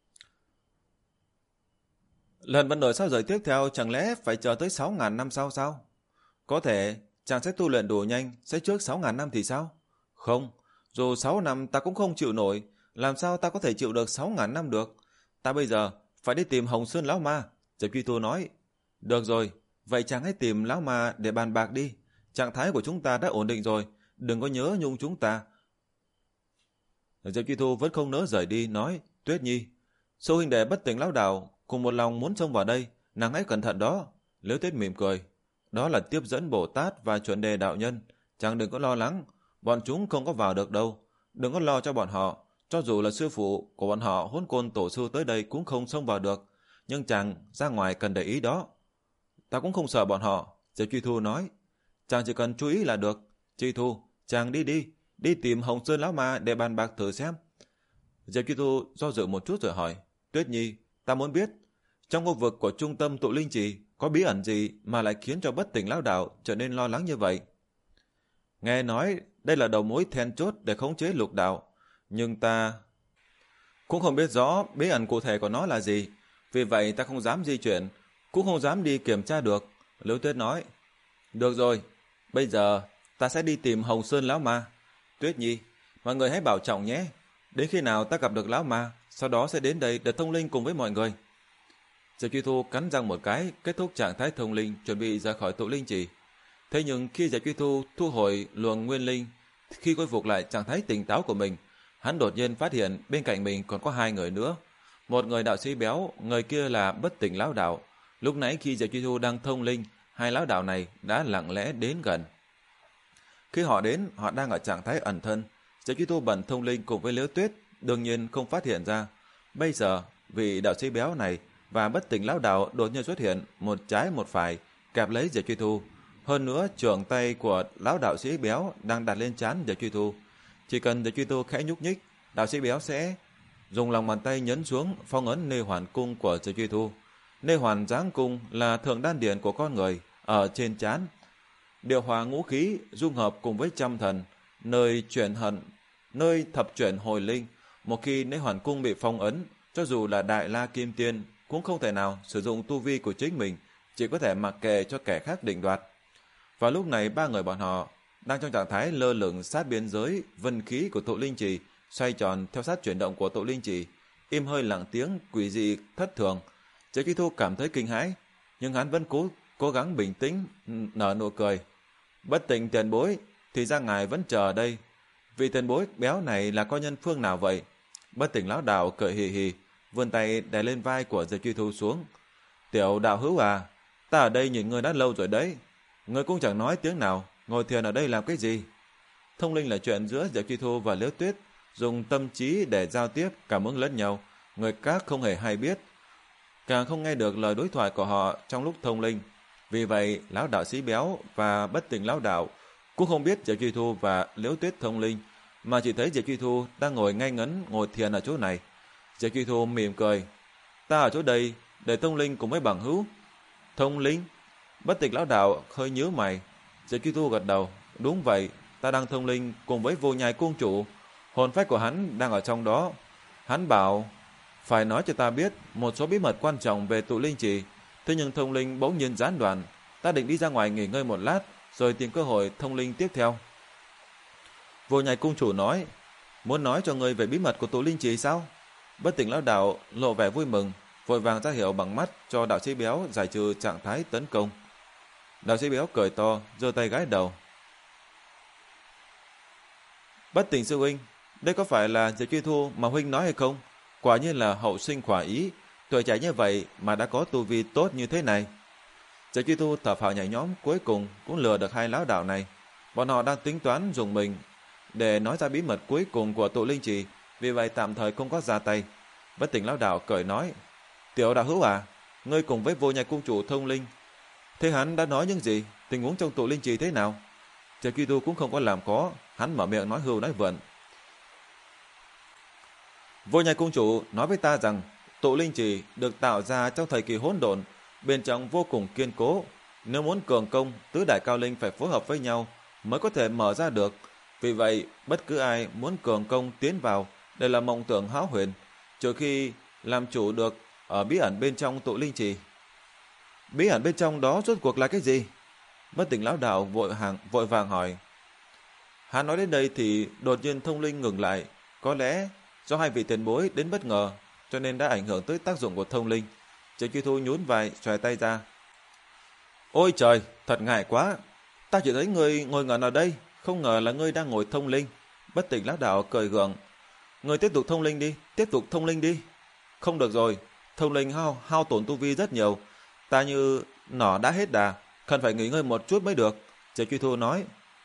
Lần vận đổi sao rời tiếp theo chẳng lẽ phải chờ tới sáu ngàn năm sau sao? Có thể chàng sẽ tu luyện đủ nhanh, sẽ trước sáu ngàn năm thì sao? Không, dù sáu năm ta cũng không chịu nổi, làm sao ta có thể chịu được sáu ngàn năm được? Ta bây giờ phải đi tìm Hồng Sơn lão ma. Diệp Truy Thu nói, được rồi, vậy chàng hãy tìm lão ma để bàn bạc đi. Trạng thái của chúng ta đã ổn định rồi, đừng có nhớ nhung chúng ta. Diệp Truy Thu vẫn không nỡ rời đi, nói, Tuyết Nhi, số huynh đệ bất tỉnh lão đảo cùng một lòng muốn xông vào đây, nàng hãy cẩn thận đó. Liễu Tuyết mỉm cười, đó là tiếp dẫn Bồ Tát và chuẩn đề đạo nhân, chàng đừng có lo lắng, bọn chúng không có vào được đâu, đừng có lo cho bọn họ. Cho dù là sư phụ của bọn họ Hỗn Côn tổ sư tới đây cũng không xông vào được, nhưng chàng ra ngoài cần để ý đó. Ta cũng không sợ bọn họ. Diệp Truy Thu nói, chàng chỉ cần chú ý là được. Truy Thu, chàng đi đi, đi tìm Hồng Sơn lão ma để bàn bạc thử xem. Diệp Truy Thu do dự một chút rồi hỏi, Tuyết Nhi, ta muốn biết, trong khu vực của trung tâm tụ linh trì có bí ẩn gì mà lại khiến cho bất tỉnh lão đạo trở nên lo lắng như vậy? Nghe nói đây là đầu mối then chốt để khống chế lục đạo, nhưng ta cũng không biết rõ bí ẩn cụ thể của nó là gì, vì vậy ta không dám di chuyển, cũng không dám đi kiểm tra được. Liễu Tuyết nói, được rồi, bây giờ ta sẽ đi tìm Hồng Sơn lão ma. Tuyết Nhi, mọi người hãy bảo trọng nhé, đến khi nào ta gặp được lão ma, sau đó sẽ đến đây để thông linh cùng với mọi người. Diệp Truy Thu cắn răng một cái, kết thúc trạng thái thông linh, chuẩn bị ra khỏi tụ linh trì. Thế nhưng khi Diệp Truy Thu thu hồi luồng nguyên linh, khi khôi phục lại trạng thái tỉnh táo của mình, hắn đột nhiên phát hiện bên cạnh mình còn có hai người nữa. Một người đạo sĩ béo, người kia là bất tỉnh lão đạo. Lúc nãy khi Diệp Truy Thu đang thông linh, hai lão đạo này đã lặng lẽ đến gần. Khi họ đến, họ đang ở trạng thái ẩn thân. Diệp Truy Thu bận thông linh cùng với Liễu Tuyết, đương nhiên không phát hiện ra. Bây giờ, vị đạo sĩ béo này và bất tỉnh lão đạo đột nhiên xuất hiện, một trái một phải, kẹp lấy Diệp Truy Thu. Hơn nữa, trưởng tay của lão đạo sĩ béo đang đặt lên trán Diệp Truy Thu. Chỉ cần Diệp Truy Thu khẽ nhúc nhích, đạo sĩ béo sẽ dùng lòng bàn tay nhấn xuống phong ấn nê hoàn cung của Diệp Truy Thu. Nê hoàn giáng cung là thượng đan điển của con người ở trên trán, điều hòa ngũ khí dung hợp cùng với trăm thần, nơi chuyển hận, nơi thập chuyển hồi linh. Một khi nê hoàn cung bị phong ấn, cho dù là đại la kim tiên cũng không thể nào sử dụng tu vi của chính mình, chỉ có thể mặc kệ cho kẻ khác định đoạt. Vào lúc này, ba người bọn họ đang trong trạng thái lơ lửng sát biên giới vân khí của tụ linh trì, xoay tròn theo sát chuyển động của tụ linh trì, im hơi lặng tiếng, quỷ dị thất thường. Diệp Truy Thu cảm thấy kinh hãi, nhưng hắn vẫn cố cố gắng bình tĩnh, nở nụ cười. Bất tỉnh tiền bối, thì ra ngài vẫn chờ ở đây. Vị tiền bối béo này là có nhân phương nào vậy? Bất tỉnh lão đạo cười hì hì, vươn tay đè lên vai của Diệp Truy Thu xuống. Tiểu đạo hữu à, ta ở đây nhìn ngươi đã lâu rồi đấy. Ngươi cũng chẳng nói tiếng nào, ngồi thiền ở đây làm cái gì? Thông linh là chuyện giữa Diệp Truy Thu và Liễu Tuyết, dùng tâm trí để giao tiếp, cảm ứng lẫn nhau. Người khác không hề hay biết, càng không nghe được lời đối thoại của họ trong lúc thông linh. Vì vậy, lão đạo sĩ béo và bất tỉnh lão đạo cũng không biết Diệp Truy Thu và Liễu Tuyết thông linh, mà chỉ thấy Diệp Truy Thu đang ngồi ngay ngắn ngồi thiền ở chỗ này. Diệp Truy Thu mỉm cười, ta ở chỗ đây để thông linh cùng với bằng hữu. Thông linh? Bất tỉnh lão đạo hơi nhíu mày. Diệp Truy Thu gật đầu, đúng vậy, ta đang thông linh cùng với Vô Nhai cung chủ, hồn phách của hắn đang ở trong đó. Hắn bảo phải nói cho ta biết một số bí mật quan trọng về tụ linh trì, thế nhưng thông linh bỗng nhiên gián đoạn. Ta định đi ra ngoài nghỉ ngơi một lát, rồi tìm cơ hội thông linh tiếp theo. Vô Nhai cung chủ nói, muốn nói cho ngươi về bí mật của tụ linh trì sao? Bất tỉnh lão đạo lộ vẻ vui mừng, vội vàng ra hiệu bằng mắt cho đạo sĩ béo giải trừ trạng thái tấn công. Đạo sĩ béo cười to, giơ tay gãi đầu. Bất tỉnh sư huynh, đây có phải là Diệp Truy Thu mà huynh nói hay không? Quả nhiên là hậu sinh khỏa ý, tuổi trẻ như vậy mà đã có tu vi tốt như thế này. Diệp Truy Thu thở phào nhảy nhõm, cuối cùng cũng lừa được hai lão đạo này. Bọn họ đang tính toán dùng mình để nói ra bí mật cuối cùng của tụ linh trì, vì vậy tạm thời không có ra tay. Bất tỉnh lão đạo cười nói, tiểu đạo hữu à, ngươi cùng với Vô Nhai cung chủ thông linh, thế hắn đã nói những gì? Tình huống trong tụ linh trì thế nào? Diệp Truy Thu cũng không có làm có, hắn mở miệng nói hưu nói vượn. Vô Nhai cung chủ nói với ta rằng tụ linh trì được tạo ra trong thời kỳ hỗn độn, bên trong vô cùng kiên cố. Nếu muốn cường công, tứ đại cao linh phải phối hợp với nhau mới có thể mở ra được. Vì vậy, bất cứ ai muốn cường công tiến vào đều là mộng tưởng hão huyền, trừ khi làm chủ được ở bí ẩn bên trong tụ linh trì. Bí ẩn bên trong đó rốt cuộc là cái gì? Bất tỉnh lão đạo vội hàng vội vàng hỏi. Hắn nói đến đây thì đột nhiên thông linh ngừng lại, có lẽ do hai vị tiền bối đến bất ngờ, cho nên đã ảnh hưởng tới tác dụng của thông linh. Diệp Truy Thu nhún vai, xòe tay ra. Ôi trời, thật ngại quá. Ta chỉ thấy ngươi ngồi ngẩn ở đây, không ngờ là ngươi đang ngồi thông linh. Bất tỉnh lão đạo cười gượng. Ngươi tiếp tục thông linh đi, tiếp tục thông linh đi. Không được rồi, thông linh hao, hao tổn tu vi rất nhiều. Ta như nỏ đã hết đà, cần phải nghỉ ngơi một chút mới được. Diệp Truy Thu nói.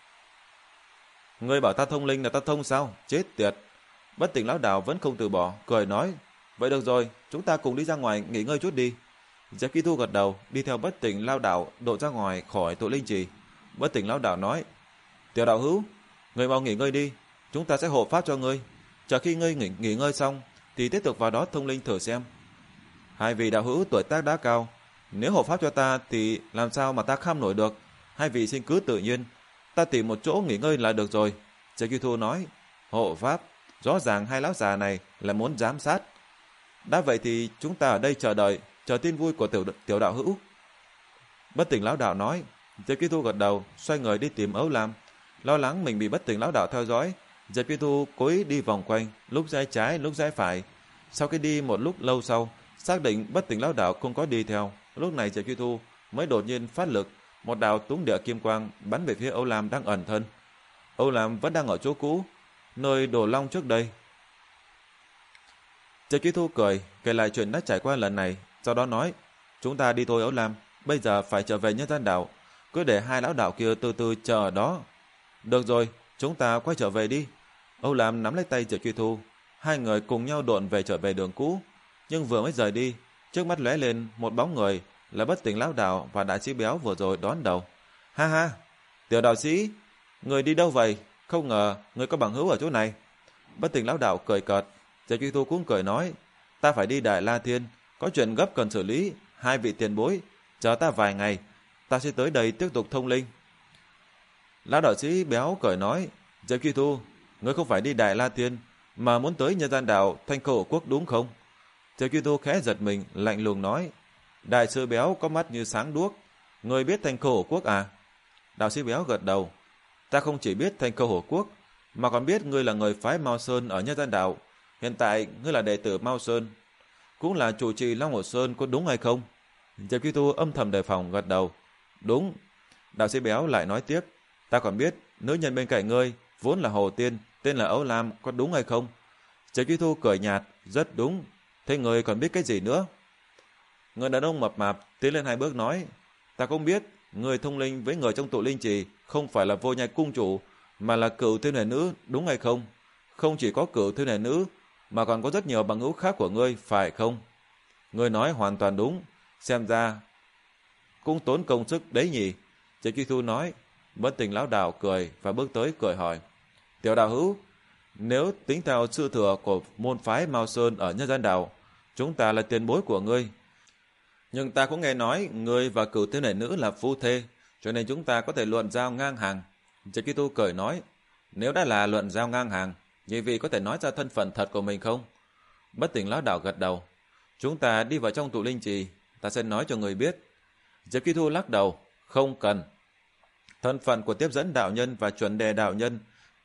Ngươi bảo ta thông linh là ta thông sao? Chết tiệt. Bất tỉnh lão đạo vẫn không từ bỏ, cười nói. Vậy được rồi, chúng ta cùng đi ra ngoài nghỉ ngơi chút đi. Diệp Truy Thu gật đầu, đi theo bất tỉnh lão đạo độ ra ngoài khỏi tụ linh trì. Bất tỉnh lão đạo nói. Tiểu đạo hữu, ngươi mau nghỉ ngơi đi, chúng ta sẽ hộ pháp cho ngươi. Chờ khi ngươi nghỉ, nghỉ ngơi xong thì tiếp tục vào đó thông linh thử xem. Hai vị đạo hữu tuổi tác đã cao, nếu hộ pháp cho ta thì làm sao mà ta kham nổi được. Hai vị xin cứ tự nhiên, ta tìm một chỗ nghỉ ngơi là được rồi. Diệp Truy Thu nói. Hộ pháp, rõ ràng hai lão già này là muốn giám sát. Đã vậy thì chúng ta ở đây chờ đợi, chờ tin vui của tiểu, tiểu đạo hữu. Bất tỉnh lão đạo nói. Diệp Truy Thu gật đầu, xoay người đi tìm Âu Lam. Lo lắng mình bị bất tỉnh lão đạo theo dõi, Diệp Truy Thu cố ý đi vòng quanh, lúc rẽ trái lúc rẽ phải. Sau khi đi một lúc lâu sau, xác định bất tỉnh lão đạo không có đi theo, lúc này Diệp Truy Thu mới đột nhiên phát lực, một đạo túng địa kim quang bắn về phía Âu Lam đang ẩn thân. Âu Lam vẫn đang ở chỗ cũ, nơi đổ long trước đây. Diệp Truy Thu cười, kể lại chuyện đã trải qua lần này, sau đó nói, chúng ta đi thôi Âu Lam, bây giờ phải trở về nhân gian đảo, cứ để hai lão đạo kia từ từ chờ ở đó. Được rồi, chúng ta quay trở về đi. Âu Lam nắm lấy tay Diệp Truy Thu, Hai người cùng nhau độn về trở về đường cũ, nhưng vừa mới rời đi, trước mắt lóe lên một bóng người là Bất Tỉnh lão đạo và đại sĩ béo vừa rồi đón đầu. Ha ha, Tiểu đạo sĩ, người đi đâu vậy? Không ngờ người có bằng hữu ở chỗ này. Bất Tỉnh lão đạo cười cợt. Diệp Truy Thu cũng cười nói, ta phải đi Đại La Thiên, có chuyện gấp cần xử lý. Hai vị tiền bối, chờ ta vài ngày, ta sẽ tới đây tiếp tục thông linh. Lão đạo sĩ béo cười nói, Diệp Truy Thu, ngươi không phải đi Đại La Thiên, mà muốn tới nhân gian đảo Thanh Khâu Hổ Quốc đúng không? Diệp Truy Thu khẽ giật mình, lạnh lùng nói, đại sư béo có mắt như sáng đuốc, ngươi biết Thanh Khâu Hổ Quốc à? Đạo sĩ béo gật đầu, ta không chỉ biết Thanh Khâu Hổ Quốc, mà còn biết ngươi là người phái Mao Sơn ở nhân gian đảo. Hiện tại ngươi là đệ tử Mao Sơn, cũng là chủ trì Long Hồ Sơn, có đúng hay không? Diệp Truy Thu âm thầm đề phòng, gật đầu. Đúng. Đạo sĩ béo lại nói tiếp, ta còn biết nữ nhân bên cạnh ngươi vốn là Hồ Tiên, tên là Âu Lam, có đúng hay không? Diệp Truy Thu cười nhạt, rất đúng. Thế ngươi còn biết cái gì nữa? Người đàn ông mập mạp tiến lên hai bước nói, ta cũng biết người thông linh với người trong tụ linh trì không phải là Vô Nhai cung chủ, mà là Cửu Thiên Huyền Nữ, đúng hay không? Không chỉ có Cửu Thiên Huyền Nữ, mà còn có rất nhiều bằng hữu khác của ngươi, phải không? Ngươi nói hoàn toàn đúng, xem ra cũng tốn công sức đấy nhỉ. Diệp Truy Thu nói. Bất Tỉnh lão đạo cười và bước tới cười hỏi, Tiểu đạo hữu, nếu tính theo sư thừa của môn phái Mao Sơn ở nhân gian đảo, chúng ta là tiền bối của ngươi. Nhưng ta cũng nghe nói ngươi và Cửu Thiên Huyền Nữ là phu thê, cho nên chúng ta có thể luận giao ngang hàng. Diệp Truy Thu cười nói, nếu đã là luận giao ngang hàng, nhị vị có thể nói ra thân phận thật của mình không? Bất Tỉnh lão đạo gật đầu. Chúng ta đi vào trong tụ linh trì, ta sẽ nói cho người biết. Diệp Truy Thu lắc đầu, không cần. Thân phận của tiếp dẫn đạo nhân và chuẩn đề đạo nhân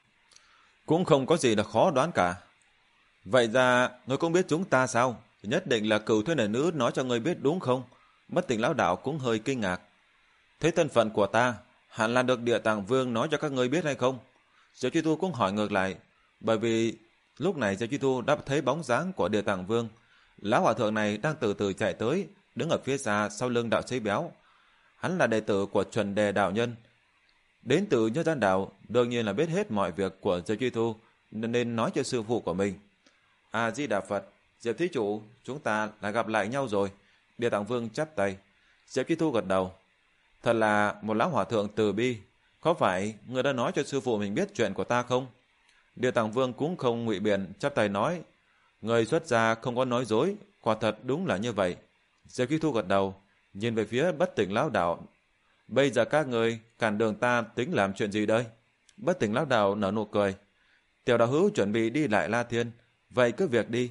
cũng không có gì là khó đoán cả. Vậy ra, ngươi cũng biết chúng ta sao? Nhất định là Cửu Thiên Huyền Nữ nói cho ngươi biết đúng không? Bất Tỉnh lão đạo cũng hơi kinh ngạc. Thế thân phận của ta, hẳn là được Địa Tạng Vương nói cho các ngươi biết hay không? Diệp Truy Thu cũng hỏi ngược lại, bởi vì lúc này Diệp Truy Thu đã thấy bóng dáng của Địa Tạng Vương. Lão hòa thượng này đang từ từ chạy tới, đứng ở phía xa sau lưng đạo sĩ béo. Hắn là đệ tử của chuẩn đề đạo nhân, đến từ nhân gian đảo, đương nhiên là biết hết mọi việc của Diệp Truy Thu, nên nói cho sư phụ của mình. A Di Đà Phật, Diệp thí chủ, chúng ta lại gặp lại nhau rồi. Địa Tạng Vương chắp tay. Diệp Truy Thu gật đầu. Thật là một lão hòa thượng từ bi. Có phải người đã nói cho sư phụ mình biết chuyện của ta không? Địa Tạng Vương cũng không ngụy biện, chắp tay nói, người xuất gia không có nói dối, quả thật đúng là như vậy. Diệp Truy Thu gật đầu, nhìn về phía Bất Tỉnh lão đạo. Bây giờ các người cản đường ta tính làm chuyện gì đây? Bất Tỉnh lão đạo nở nụ cười. Tiểu đạo hữu chuẩn bị đi lại La Thiên, vậy cứ việc đi.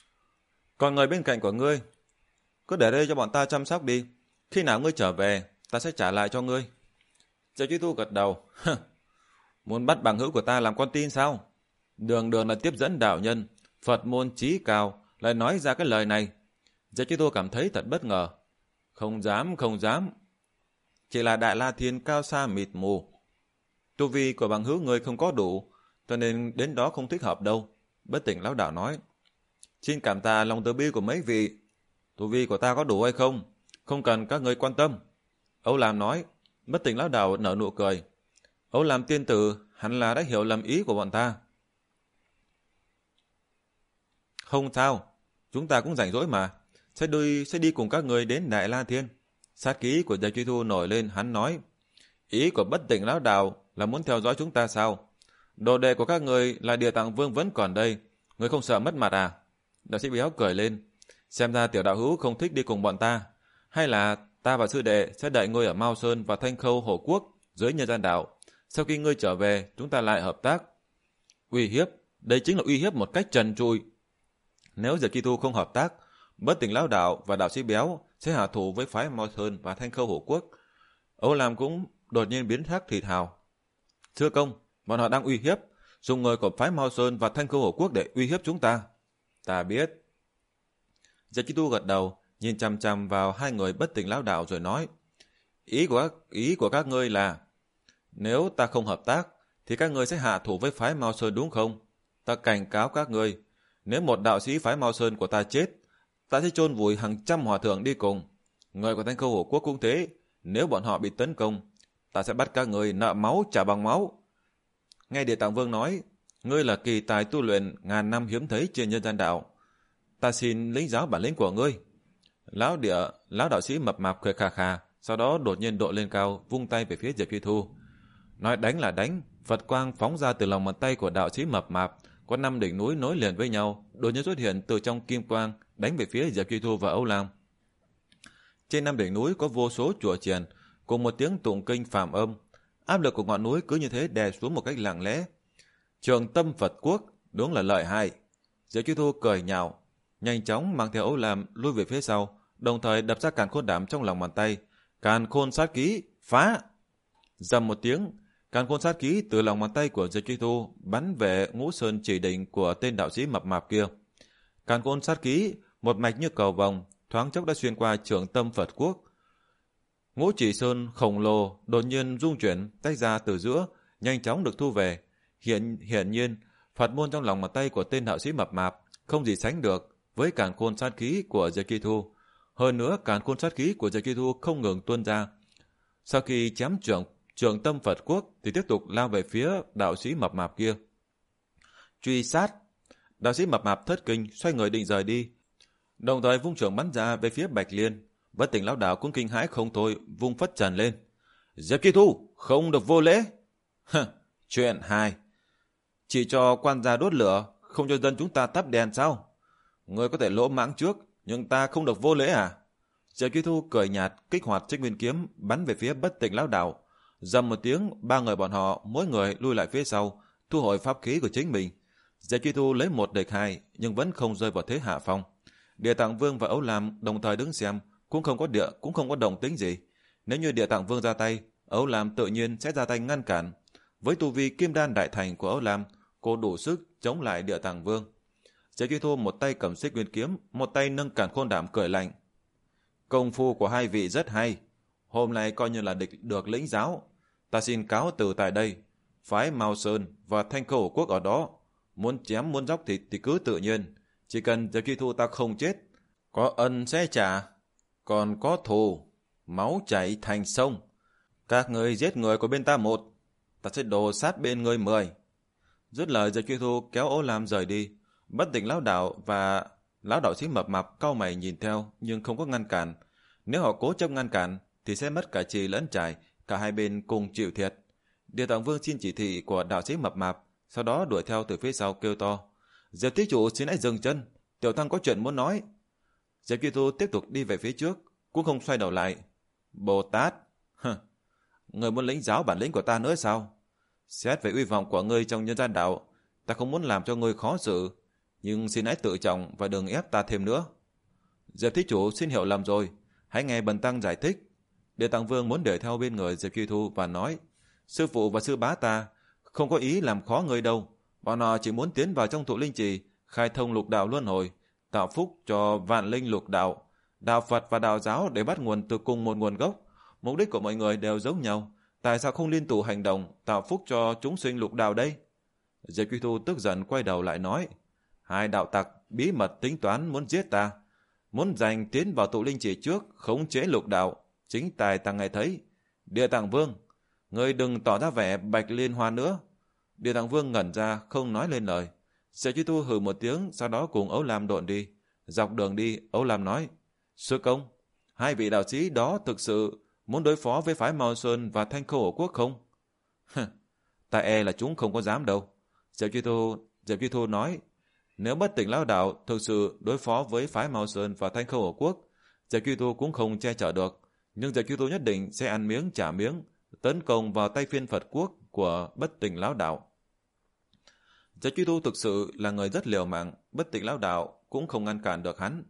Còn người bên cạnh của ngươi, cứ để đây cho bọn ta chăm sóc đi. Khi nào ngươi trở về, ta sẽ trả lại cho ngươi. Diệp Truy Thu gật đầu. Muốn bắt bằng hữu của ta làm con tin sao? Đường đường là tiếp dẫn đạo nhân, Phật môn trí cao, lại nói ra cái lời này. Diệp Truy Thu cảm thấy thật bất ngờ. Không dám, không dám. Chỉ là Đại La Thiên cao xa mịt mù. Tu vi của bằng hữu người không có đủ, cho nên đến đó không thích hợp đâu. Bất Tỉnh lão đạo nói. Xin cảm tạ lòng từ bi của mấy vị. Tu vi của ta có đủ hay không? Không cần các người quan tâm. Âu Lam nói. Bất Tỉnh lão đạo nở nụ cười. Âu Lam tiên tử hẳn là đã hiểu lầm ý của bọn ta. Không sao, chúng ta cũng rảnh rỗi mà. Sẽ đi, sẽ đi cùng các người đến Đại La Thiên. Sát khí của Diệp Truy Thu nổi lên, hắn nói. Ý của Bất Tỉnh lão đạo là muốn theo dõi chúng ta sao? Đồ đệ của các người là Địa Tạng Vương vẫn còn đây. Người không sợ mất mặt à? Đạo sĩ béo cười lên. Xem ra tiểu đạo hữu không thích đi cùng bọn ta. Hay là ta và sư đệ sẽ đợi ngươi ở Mao Sơn và Thanh Khâu Hổ Quốc dưới nhân gian đạo. Sau khi ngươi trở về, chúng ta lại hợp tác. Uy hiếp, đây chính là uy hiếp một cách trần trụi. Nếu Diệp Truy Thu không hợp tác, Bất Tỉnh lão đạo và đạo sĩ béo sẽ hạ thủ với phái Mao Sơn và Thanh Khâu Hổ Quốc. Âu Lam cũng đột nhiên biến sắc thì thào. Thưa công, bọn họ đang uy hiếp, dùng người của phái Mao Sơn và Thanh Khâu Hổ Quốc để uy hiếp chúng ta. Ta biết. Diệp Truy Thu gật đầu, nhìn chằm chằm vào hai người Bất Tỉnh lão đạo rồi nói. Ý của, ý của các ngươi là, nếu ta không hợp tác, thì các ngươi sẽ hạ thủ với phái Mao Sơn đúng không? Ta cảnh cáo các ngươi, nếu một đạo sĩ phái Mao Sơn của ta chết, ta sẽ chôn vùi hàng trăm hòa thượng đi cùng. Người của Thanh Khâu Hổ Quốc cũng thế, nếu bọn họ bị tấn công, ta sẽ bắt các người nợ máu trả bằng máu. Nghe Địa Tạng Vương nói, Ngươi là kỳ tài tu luyện ngàn năm hiếm thấy trên nhân gian đạo. Ta xin lĩnh giáo bản lĩnh của ngươi. Lão địa, lão đạo sĩ mập mạp cười khà khà, sau đó đột nhiên độ lên cao, vung tay về phía Diệp Truy Thu. Nói đánh là đánh, Phật quang phóng ra từ lòng bàn tay của đạo sĩ mập mạp, có năm đỉnh núi nối liền với nhau, đột nhiên xuất hiện từ trong kim quang, đánh về phía Diệp Truy Thu và Âu Lam. Trên năm đỉnh núi có vô số chùa chiền, cùng một tiếng tụng kinh phàm âm, áp lực của ngọn núi cứ như thế đè xuống một cách lặng lẽ. Trường tâm Phật quốc, đúng là lợi hại. Diệp Truy Thu cười nhạo, nhanh chóng mang theo Âu Lam lui về phía sau, đồng thời đập ra càn khôn đảm trong lòng bàn tay. Càn khôn sát ký, phá! Dầm một tiếng, càn khôn sát ký từ lòng bàn tay của Diệp Truy Thu bắn về ngũ sơn chỉ định của tên đạo sĩ mập mạp kia. Càn khôn sát ký, một mạch như cầu vòng, thoáng chốc đã xuyên qua trường tâm Phật quốc. Ngũ chỉ sơn khổng lồ đột nhiên rung chuyển, tách ra từ giữa, nhanh chóng được thu về. Hiện hiển nhiên, Phật môn trong lòng bàn tay của tên đạo sĩ mập mạp không gì sánh được với càn khôn sát khí của Diệp Truy Thu. Hơn nữa, càn khôn sát khí của Diệp Truy Thu không ngừng tuôn ra. Sau khi chém trưởng trường tâm Phật quốc thì tiếp tục lao về phía đạo sĩ mập mạp kia. Truy sát! Đạo sĩ mập mạp thất kinh, xoay người định rời đi, đồng thời vung trưởng bắn ra về phía Bạch Liên. Bất Tỉnh lão đạo cũng kinh hãi không thôi, vung phất trần lên. Diệp Truy Thu, không được vô lễ! Hừ, chuyện hai. Chỉ cho quan gia đốt lửa, không cho dân chúng ta tắt đèn sao? Ngươi có thể lỗ mãng trước, nhưng ta không được vô lễ à? Diệp Truy Thu cười nhạt, kích hoạt Trích Nguyên kiếm bắn về phía Bất Tỉnh lão đạo. Dầm một tiếng, ba người bọn họ mỗi người lui lại phía sau, thu hồi pháp khí của chính mình. Diệp Truy Thu lấy một địch hai, nhưng vẫn không rơi vào thế hạ phong. Địa Tạng Vương và Âu Lam đồng thời đứng xem, cũng không có địa cũng không có động tĩnh gì. Nếu như Địa Tạng Vương ra tay, Âu Lam tự nhiên sẽ ra tay ngăn cản. Với tu vi kim đan đại thành của Âu Lam, cô đủ sức chống lại Địa Tạng Vương. Diệp Truy Thu một tay cầm Xích Nguyên kiếm, một tay nâng càn khôn đảm cười lạnh. Công phu của hai vị rất hay, hôm nay coi như là địch được lĩnh giáo. Ta xin cáo từ tại đây, phái Mao Sơn và Thanh Khâu quốc ở đó, muốn chém muốn dốc thịt thì cứ tự nhiên, chỉ cần Diệp Truy Thu ta không chết, có ân sẽ trả, còn có thù, máu chảy thành sông. Các người giết người của bên ta một, ta sẽ đồ sát bên người mười. Dứt lời, Diệp Truy Thu kéo Âu Lam rời đi. Bất Tỉnh lão đạo và lão đạo sĩ mập mạp cau mày nhìn theo nhưng không có ngăn cản. Nếu họ cố chấp ngăn cản thì sẽ mất cả trì lẫn trải, cả hai bên cùng chịu thiệt. Địa Tạng Vương xin chỉ thị của đạo sĩ mập mạp, sau đó đuổi theo từ phía sau kêu to. Diệp thí chủ xin hãy dừng chân, tiểu tăng có chuyện muốn nói. Diệp Truy Thu tiếp tục đi về phía trước, cũng không xoay đầu lại. Bồ Tát, hừ, người muốn lĩnh giáo bản lĩnh của ta nữa sao? Xét về uy vọng của ngươi trong nhân gian đạo, ta không muốn làm cho ngươi khó xử, nhưng xin hãy tự trọng và đừng ép ta thêm nữa. Diệp thí chủ xin hiểu lầm rồi, hãy nghe bần tăng giải thích. Địa Tạng Vương muốn đuổi theo bên người Diệp Truy Thu và nói, sư phụ và sư bá ta không có ý làm khó ngươi đâu, bọn họ chỉ muốn tiến vào trong tụ linh trì, khai thông lục đạo luân hồi, tạo phúc cho vạn linh lục đạo. Đạo Phật và đạo giáo để bắt nguồn từ cùng một nguồn gốc, mục đích của mọi người đều giống nhau, tại sao không liên tục hành động tạo phúc cho chúng sinh lục đạo đây? Diệp Truy Thu tức giận quay đầu lại nói, hai đạo tặc bí mật tính toán muốn giết ta, muốn giành tiến vào tụ linh trì trước, khống chế lục đạo, chính tài ta nghe thấy. Địa Tạng Vương, ngươi đừng tỏ ra vẻ Bạch Liên Hoa nữa. Địa Tạng Vương ngẩn ra không nói lên lời. Diệp Truy Thu hừ một tiếng, sau đó cùng Âu Lam độn đi. Dọc đường đi, Âu Lam nói, sư công, hai vị đạo sĩ đó thực sự muốn đối phó với phái Mao Sơn và Thanh Khâu quốc không? Ta e là chúng không có dám đâu. Diệp Truy Thu, Diệp Truy Thu nói, nếu Bất Tỉnh lão đạo thực sự đối phó với phái Mao Sơn và Thanh Khâu quốc, Diệp Truy Thu cũng không che chở được, nhưng Diệp Truy Thu nhất định sẽ ăn miếng trả miếng, tấn công vào tay phiên Phật quốc của Bất Tỉnh lão đạo. Diệp Truy Thu thực sự là người rất liều mạng, Bất Tỉnh lão đạo cũng không ngăn cản được hắn.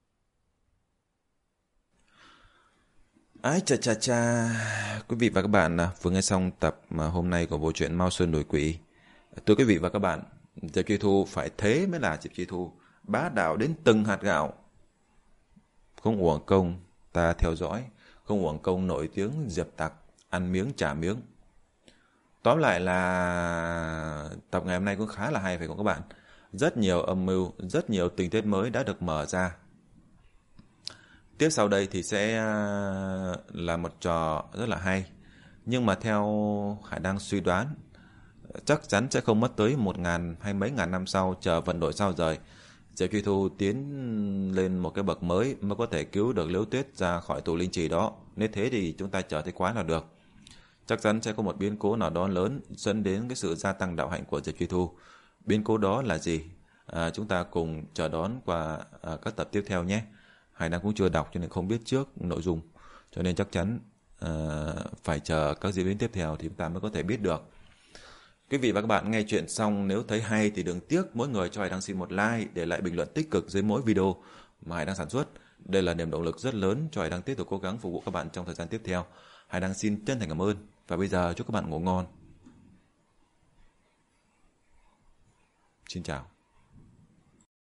Ái chà chà chà, quý vị và các bạn vừa nghe xong tập hôm nay của bộ truyện Mao Sơn Đuổi Quỷ. Thưa quý vị và các bạn, Diệp Truy Thu phải thế mới là Diệp Truy Thu, bá đạo đến từng hạt gạo. Không uổng công ta theo dõi, không uổng công nổi tiếng diệp tặc, ăn miếng trả miếng. Tóm lại là tập ngày hôm nay cũng khá là hay phải không các bạn? Rất nhiều âm mưu, rất nhiều tình tiết mới đã được mở ra. Tiếp sau đây thì sẽ là một trò rất là hay. Nhưng mà theo Hải đang suy đoán, chắc chắn sẽ không mất tới một ngàn hay mấy ngàn năm sau, chờ vận đổi sao rời, Diệp Truy Thu tiến lên một cái bậc mới mới có thể cứu được Liễu Tuyết ra khỏi tù linh trì đó. Nếu thế thì chúng ta chờ thấy quái là được. Chắc chắn sẽ có một biến cố nào đó lớn dẫn đến cái sự gia tăng đạo hạnh của Diệp Truy Thu. Biến cố đó là gì? À, chúng ta cùng chờ đón qua à, các tập tiếp theo nhé. Hải Đăng cũng chưa đọc cho nên không biết trước nội dung, cho nên chắc chắn à, phải chờ các diễn biến tiếp theo thì chúng ta mới có thể biết được. Quý vị và các bạn nghe chuyện xong nếu thấy hay thì đừng tiếc mỗi người cho Hải Đăng xin một like, để lại bình luận tích cực dưới mỗi video mà Hải Đăng sản xuất. Đây là niềm động lực rất lớn cho Hải Đăng tiếp tục cố gắng phục vụ các bạn trong thời gian tiếp theo. Hải Đăng xin chân thành cảm ơn và bây giờ chúc các bạn ngủ ngon. Xin chào.